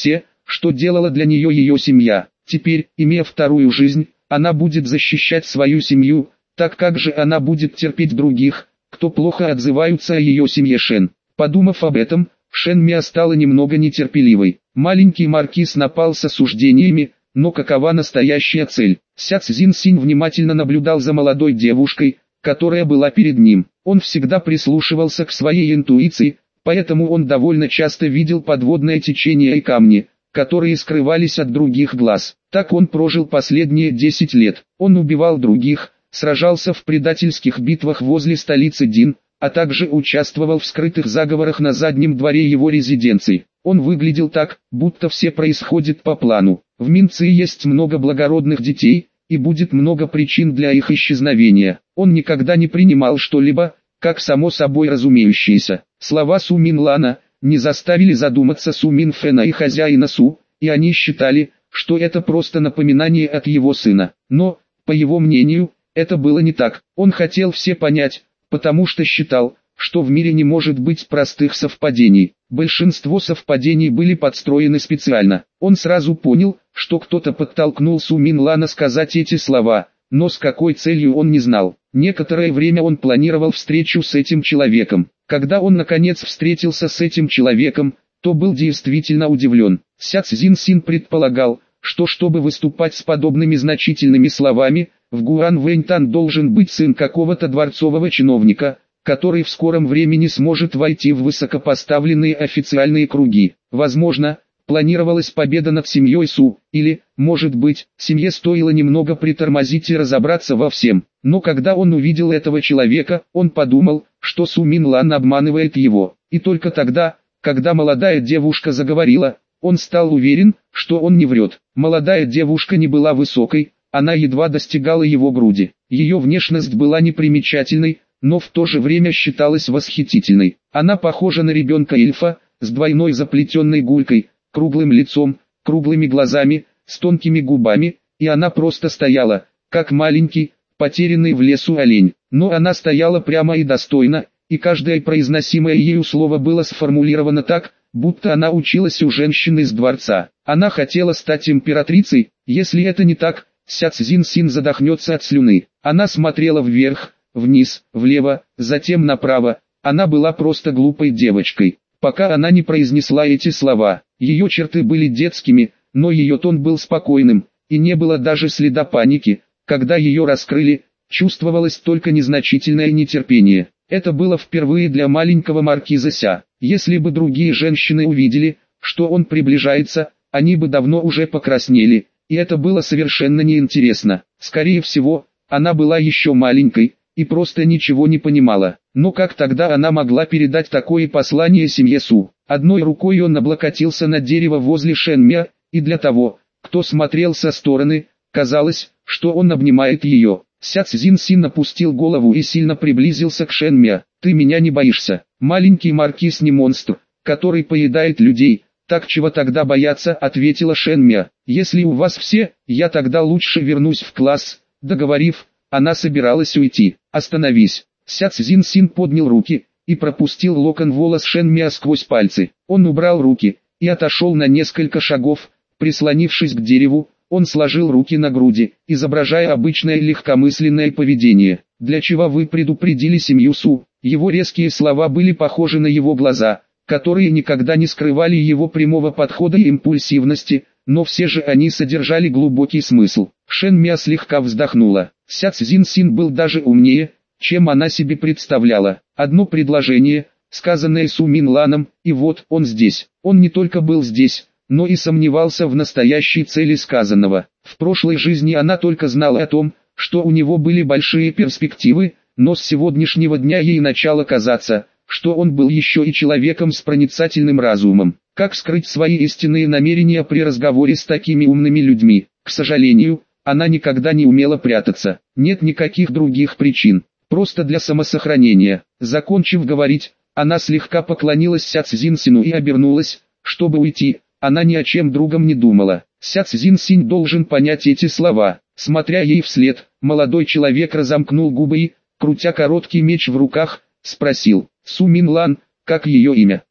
что делала для нее ее семья. Теперь, имея вторую жизнь, она будет защищать свою семью, так как же она будет терпеть других, кто плохо отзываются о ее семье Шен. Подумав об этом, Шен Миа стала немного нетерпеливой. Маленький маркиз напал с осуждениями, но какова настоящая цель? Ся Цзин Синь внимательно наблюдал за молодой девушкой, которая была перед ним. Он всегда прислушивался к своей интуиции, поэтому он довольно часто видел подводное течение и камни, которые скрывались от других глаз. Так он прожил последние десять лет. Он убивал других, сражался в предательских битвах возле столицы Дин, а также участвовал в скрытых заговорах на заднем дворе его резиденции. Он выглядел так, будто все происходит по плану. В Минции есть много благородных детей, и будет много причин для их исчезновения. Он никогда не принимал что-либо, как само собой разумеющееся. Слова Су Мин Лана не заставили задуматься Су Мин Фэна и хозяина Су, и они считали, что это просто напоминание от его сына. Но, по его мнению, это было не так. Он хотел все понять, потому что считал, что в мире не может быть простых совпадений. Большинство совпадений были подстроены специально. Он сразу понял, что кто-то подтолкнул Су Мин Лана сказать эти слова, но с какой целью он не знал. Некоторое время он планировал встречу с этим человеком. Когда он наконец встретился с этим человеком, то был действительно удивлен. Ся Цзин Син предполагал, что чтобы выступать с подобными значительными словами, в Гуан Вэньтан должен быть сын какого-то дворцового чиновника, который в скором времени сможет войти в высокопоставленные официальные круги. Возможно, планировалась победа над семьей Су, или, может быть, семье стоило немного притормозить и разобраться во всем. Но когда он увидел этого человека, он подумал, что Су Мин Лан обманывает его. И только тогда, когда молодая девушка заговорила, он стал уверен, что он не врет. Молодая девушка не была высокой, она едва достигала его груди. Ее внешность была непримечательной, но в то же время считалась восхитительной. Она похожа на ребенка-эльфа, с двойной заплетенной гулькой, круглым лицом, круглыми глазами, с тонкими губами, и она просто стояла, как маленький, потерянный в лесу олень. Но она стояла прямо и достойно, и каждое произносимое ею слово было сформулировано так, будто она училась у женщины из дворца. Она хотела стать императрицей, если это не так, Ся Цзин Син задохнется от слюны. Она смотрела вверх, вниз, влево, затем направо. Она была просто глупой девочкой. Пока она не произнесла эти слова, ее черты были детскими, но ее тон был спокойным, и не было даже следа паники. Когда ее раскрыли, чувствовалось только незначительное нетерпение. Это было впервые для маленького маркиза Ся. Если бы другие женщины увидели, что он приближается, они бы давно уже покраснели, и это было совершенно неинтересно. Скорее всего, она была еще маленькой, и просто ничего не понимала. Но как тогда она могла передать такое послание семье Су? Одной рукой он облокотился на дерево возле Шэн Миа, и для того, кто смотрел со стороны, казалось, что он обнимает ее. Ся Цзин Син опустил голову и сильно приблизился к Шэн Миа. «Ты меня не боишься? Маленький маркиз не монстр, который поедает людей, так чего тогда бояться?» — ответила Шэн Миа. «Если у вас все, я тогда лучше вернусь в класс». Договорив, она собиралась уйти. «Остановись!» Ся Цзин Син поднял руки и пропустил локон волос Шэн Миа сквозь пальцы. Он убрал руки и отошел на несколько шагов, прислонившись к дереву. Он сложил руки на груди, изображая обычное легкомысленное поведение. «Для чего вы предупредили семью Су?» Его резкие слова были похожи на его глаза, которые никогда не скрывали его прямого подхода и импульсивности, но все же они содержали глубокий смысл. Шэн Миа слегка вздохнула. Ся Цзин Син был даже умнее, чем она себе представляла. Одно предложение, сказанное Су Мин Ланом, и вот он здесь. Он не только был здесь, но и сомневался в настоящей цели сказанного. В прошлой жизни она только знала о том, что у него были большие перспективы, но с сегодняшнего дня ей начало казаться, что он был еще и человеком с проницательным разумом. Как скрыть свои истинные намерения при разговоре с такими умными людьми? К сожалению, она никогда не умела прятаться. Нет никаких других причин, просто для самосохранения. Закончив говорить, она слегка поклонилась Ся Цзин Сину и обернулась, чтобы уйти. Она ни о чем другом не думала. Ся Цзин Синь должен понять эти слова. Смотря ей вслед, молодой человек разомкнул губы и, крутя короткий меч в руках, спросил: «Су Мин Лан, как ее имя?»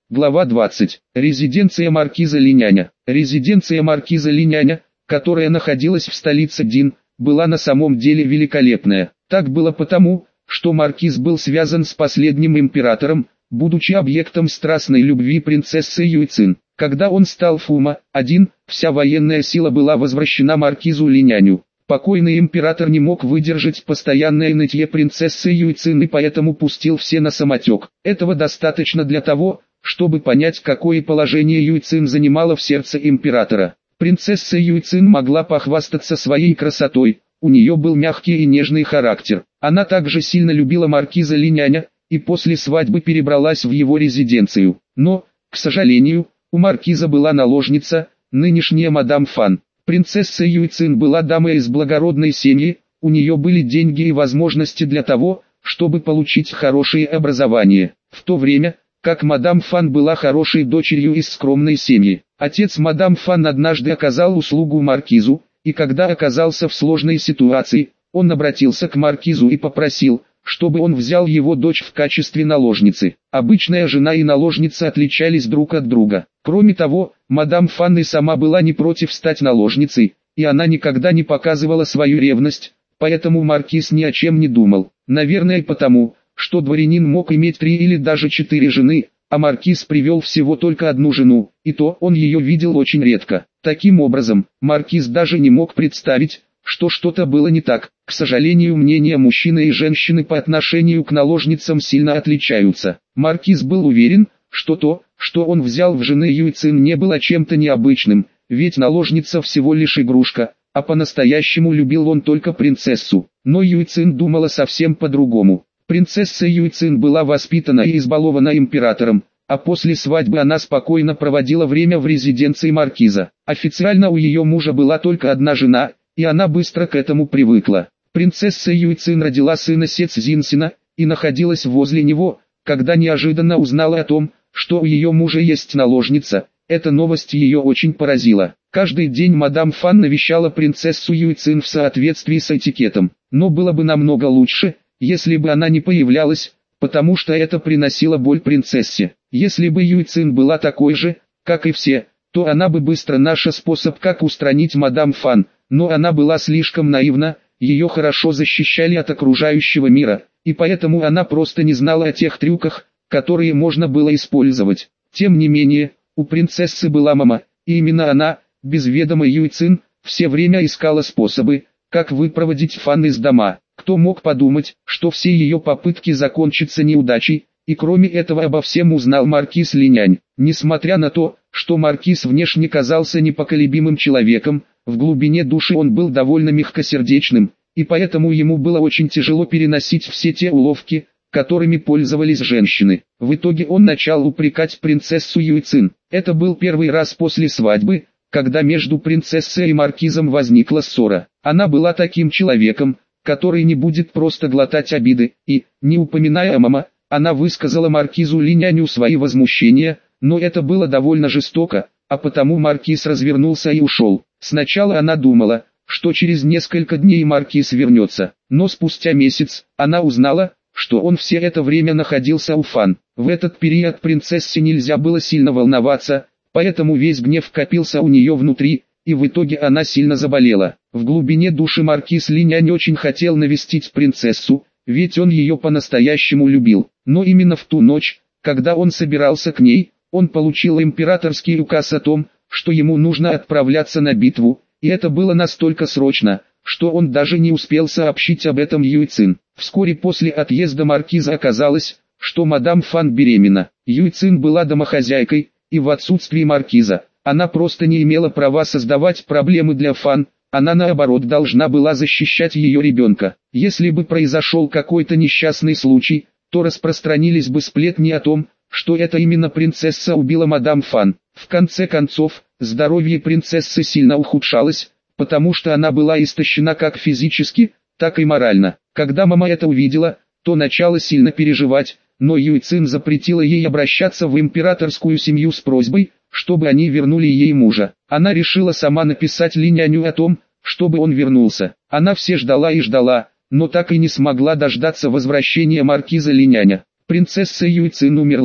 Глава двадцать. Резиденция маркиза Линяня. Резиденция маркиза Линяня, которая находилась в столице Дин, была на самом деле великолепная. Так было потому, что маркиз был связан с последним императором, будучи объектом страстной любви принцессы Юйцин. Когда он стал Фума один, вся военная сила была возвращена маркизу Линяню. Покойный император не мог выдержать постоянное нытье принцессы Юйцин и поэтому пустил все на самотек. Этого достаточно для того, чтобы понять, какое положение Юйцин занимала в сердце императора. Принцесса Юйцин могла похвастаться своей красотой, у нее был мягкий и нежный характер. Она также сильно любила маркиза Линяня, и после свадьбы перебралась в его резиденцию. Но, к сожалению, у маркиза была наложница, нынешняя мадам Фан. Принцесса Юйцин была дамой из благородной семьи, у нее были деньги и возможности для того, чтобы получить хорошее образование. В то время, как мадам Фан была хорошей дочерью из скромной семьи. Отец мадам Фан однажды оказал услугу маркизу, и когда оказался в сложной ситуации, он обратился к маркизу и попросил, чтобы он взял его дочь в качестве наложницы. Обычная жена и наложница отличались друг от друга. Кроме того, мадам Фан и сама была не против стать наложницей, и она никогда не показывала свою ревность, поэтому маркиз ни о чем не думал. Наверное потому, что дворянин мог иметь три или даже четыре жены, а маркиз привел всего только одну жену, и то он ее видел очень редко. Таким образом, маркиз даже не мог представить, что что-то было не так. К сожалению, мнения мужчины и женщины по отношению к наложницам сильно отличаются. Маркиз был уверен, что то, что он взял в жены Юйцин, не было чем-то необычным, ведь наложница всего лишь игрушка, а по-настоящему любил он только принцессу. Но Юйцин думала совсем по-другому. Принцесса Юйцин была воспитана и избалована императором, а после свадьбы она спокойно проводила время в резиденции маркиза. Официально у ее мужа была только одна жена, и она быстро к этому привыкла. Принцесса Юйцин родила сына Сецзинсина, и находилась возле него, когда неожиданно узнала о том, что у ее мужа есть наложница. Эта новость ее очень поразила. Каждый день мадам Фан навещала принцессу Юйцин в соответствии с этикетом. Но было бы намного лучше, если бы она не появлялась, потому что это приносило боль принцессе. Если бы Юйцин была такой же, как и все, то она бы быстро нашла способ, как устранить мадам Фан. Но она была слишком наивна, ее хорошо защищали от окружающего мира, и поэтому она просто не знала о тех трюках, которые можно было использовать. Тем не менее, у принцессы была мама, и именно она, без ведома Юйцин, все время искала способы, как выпроводить Фан из дома. Кто мог подумать, что все ее попытки закончатся неудачей, и кроме этого обо всем узнал маркиз Линянь. Несмотря на то, что маркиз внешне казался непоколебимым человеком, в глубине души он был довольно мягкосердечным, и поэтому ему было очень тяжело переносить все те уловки, которыми пользовались женщины. В итоге он начал упрекать принцессу Юйцин. Это был первый раз после свадьбы, когда между принцессой и маркизом возникла ссора. Она была таким человеком, который не будет просто глотать обиды, и, не упоминая о мама, она высказала маркизу Линяню свои возмущения, но это было довольно жестоко, а потому маркиз развернулся и ушел. Сначала она думала, что через несколько дней маркиз вернется, но спустя месяц, она узнала, что он все это время находился у Фан. В этот период принцессе нельзя было сильно волноваться, поэтому весь гнев копился у нее внутри, и в итоге она сильно заболела. В глубине души маркиз Линянь очень хотел навестить принцессу, ведь он ее по-настоящему любил. Но именно в ту ночь, когда он собирался к ней, он получил императорский указ о том, что ему нужно отправляться на битву, и это было настолько срочно, что он даже не успел сообщить об этом Юйцин. Вскоре после отъезда маркиза оказалось, что мадам Фан беременна. Юйцин была домохозяйкой, и в отсутствии маркиза, она просто не имела права создавать проблемы для Фан, она наоборот должна была защищать ее ребенка. Если бы произошел какой-то несчастный случай, то распространились бы сплетни о том, что это именно принцесса убила мадам Фан. В конце концов, здоровье принцессы сильно ухудшалось, потому что она была истощена как физически, так и морально. Когда мама это увидела, то начала сильно переживать, но Юйцин запретила ей обращаться в императорскую семью с просьбой, чтобы они вернули ей мужа. Она решила сама написать Линяню о том, чтобы он вернулся. Она все ждала и ждала, но так и не смогла дождаться возвращения маркиза Линяня. Принцесса Юйцин умерла.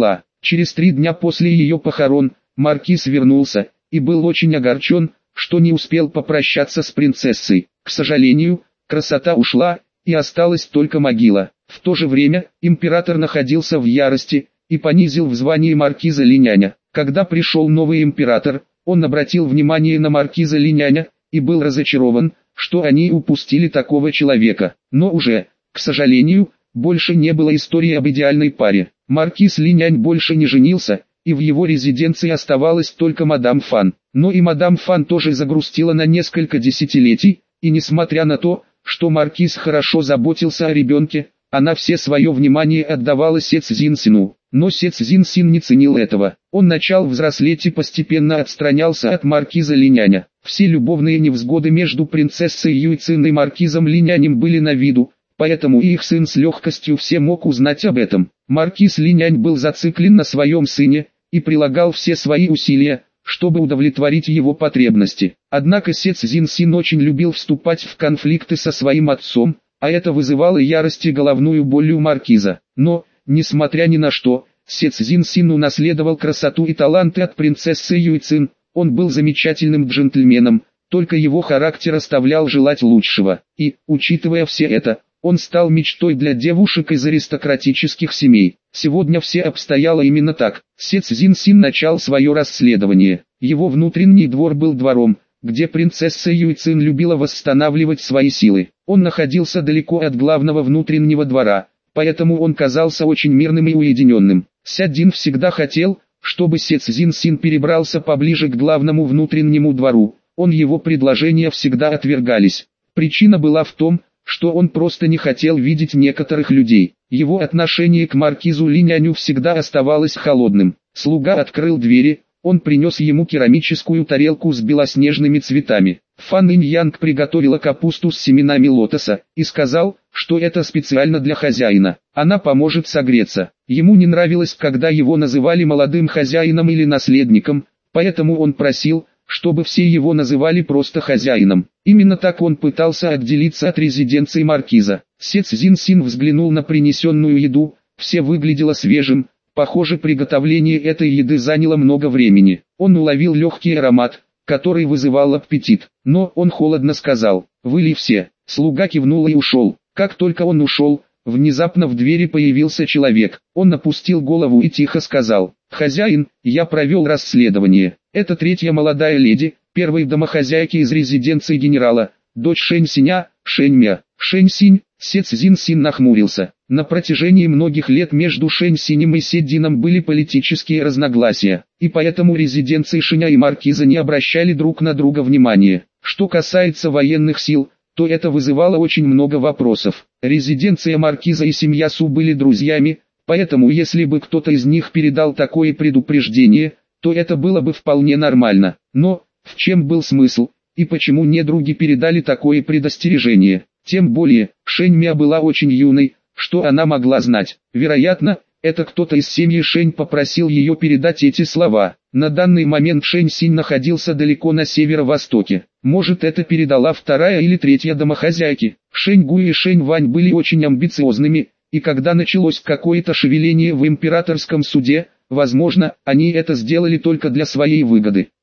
Через три дня после ее похорон, маркиз вернулся, и был очень огорчен, что не успел попрощаться с принцессой. К сожалению, красота ушла, и осталась только могила. В то же время, император находился в ярости, и понизил в звании маркиза Линяня. Когда пришел новый император, он обратил внимание на маркиза Линяня, и был разочарован, что они упустили такого человека. Но уже, к сожалению, больше не было истории об идеальной паре. Маркиз Линянь больше не женился, и в его резиденции оставалась только мадам Фан. Но и мадам Фан тоже загрустила на несколько десятилетий, и несмотря на то, что маркиз хорошо заботился о ребенке, она все свое внимание отдавала Се Цзиньсину. Но Се Цзиньсин не ценил этого. Он начал взрослеть и постепенно отстранялся от маркиза Линяня. Все любовные невзгоды между принцессой Юйцин и маркизом Линянем были на виду, поэтому и их сын с легкостью все мог узнать об этом. Маркиз Линянь был зациклен на своем сыне, и прилагал все свои усилия, чтобы удовлетворить его потребности. Однако Се Цзиньсин очень любил вступать в конфликты со своим отцом, а это вызывало ярость и головную боль у маркиза. Но, несмотря ни на что, Се Цзиньсин унаследовал красоту и таланты от принцессы Юйцин. Он был замечательным джентльменом, только его характер оставлял желать лучшего. И, учитывая все это, он стал мечтой для девушек из аристократических семей. Сегодня все обстояло именно так. Се Цзиньсин начал свое расследование. Его внутренний двор был двором, где принцесса Юйцин любила восстанавливать свои силы. Он находился далеко от главного внутреннего двора, поэтому он казался очень мирным и уединенным. Сядин всегда хотел, чтобы Се Цзиньсин перебрался поближе к главному внутреннему двору. Он его предложения всегда отвергались. Причина была в том, что он просто не хотел видеть некоторых людей. Его отношение к маркизу Линяню всегда оставалось холодным. Слуга открыл двери, он принес ему керамическую тарелку с белоснежными цветами. Фан Инь-Янг приготовила капусту с семенами лотоса, и сказал, что это специально для хозяина. Она поможет согреться. Ему не нравилось, когда его называли молодым хозяином или наследником, поэтому он просил, чтобы все его называли просто хозяином. Именно так он пытался отделиться от резиденции маркиза. Се Цзиньсин взглянул на принесенную еду, все выглядело свежим, похоже, приготовление этой еды заняло много времени. Он уловил легкий аромат, который вызывал аппетит, но он холодно сказал: «Вы ли все?» Слуга кивнул и ушел. Как только он ушел, внезапно в двери появился человек. Он опустил голову и тихо сказал: «Хозяин, я провел расследование. Это третья молодая леди, первой домохозяйки из резиденции генерала, дочь Шэнь Синя, Шэнь Мя». Шэнь Синь. Се Цзиньсин нахмурился. На протяжении многих лет между Шэнь Синем и Се Дином были политические разногласия, и поэтому резиденции Шэня и маркиза не обращали друг на друга внимания. Что касается военных сил, то это вызывало очень много вопросов. Резиденция маркиза и семья Су были друзьями, поэтому если бы кто-то из них передал такое предупреждение, то это было бы вполне нормально. Но, в чем был смысл, и почему недруги передали такое предостережение? Тем более, Шэнь Мя была очень юной, что она могла знать. Вероятно, это кто-то из семьи Шэнь попросил ее передать эти слова. На данный момент Шэнь Синь находился далеко на северо-востоке. Может, это передала вторая или третья домохозяйки. Шэнь Гуй и Шэнь Вань были очень амбициозными, и когда началось какое-то шевеление в императорском суде, возможно, они это сделали только для своей выгоды.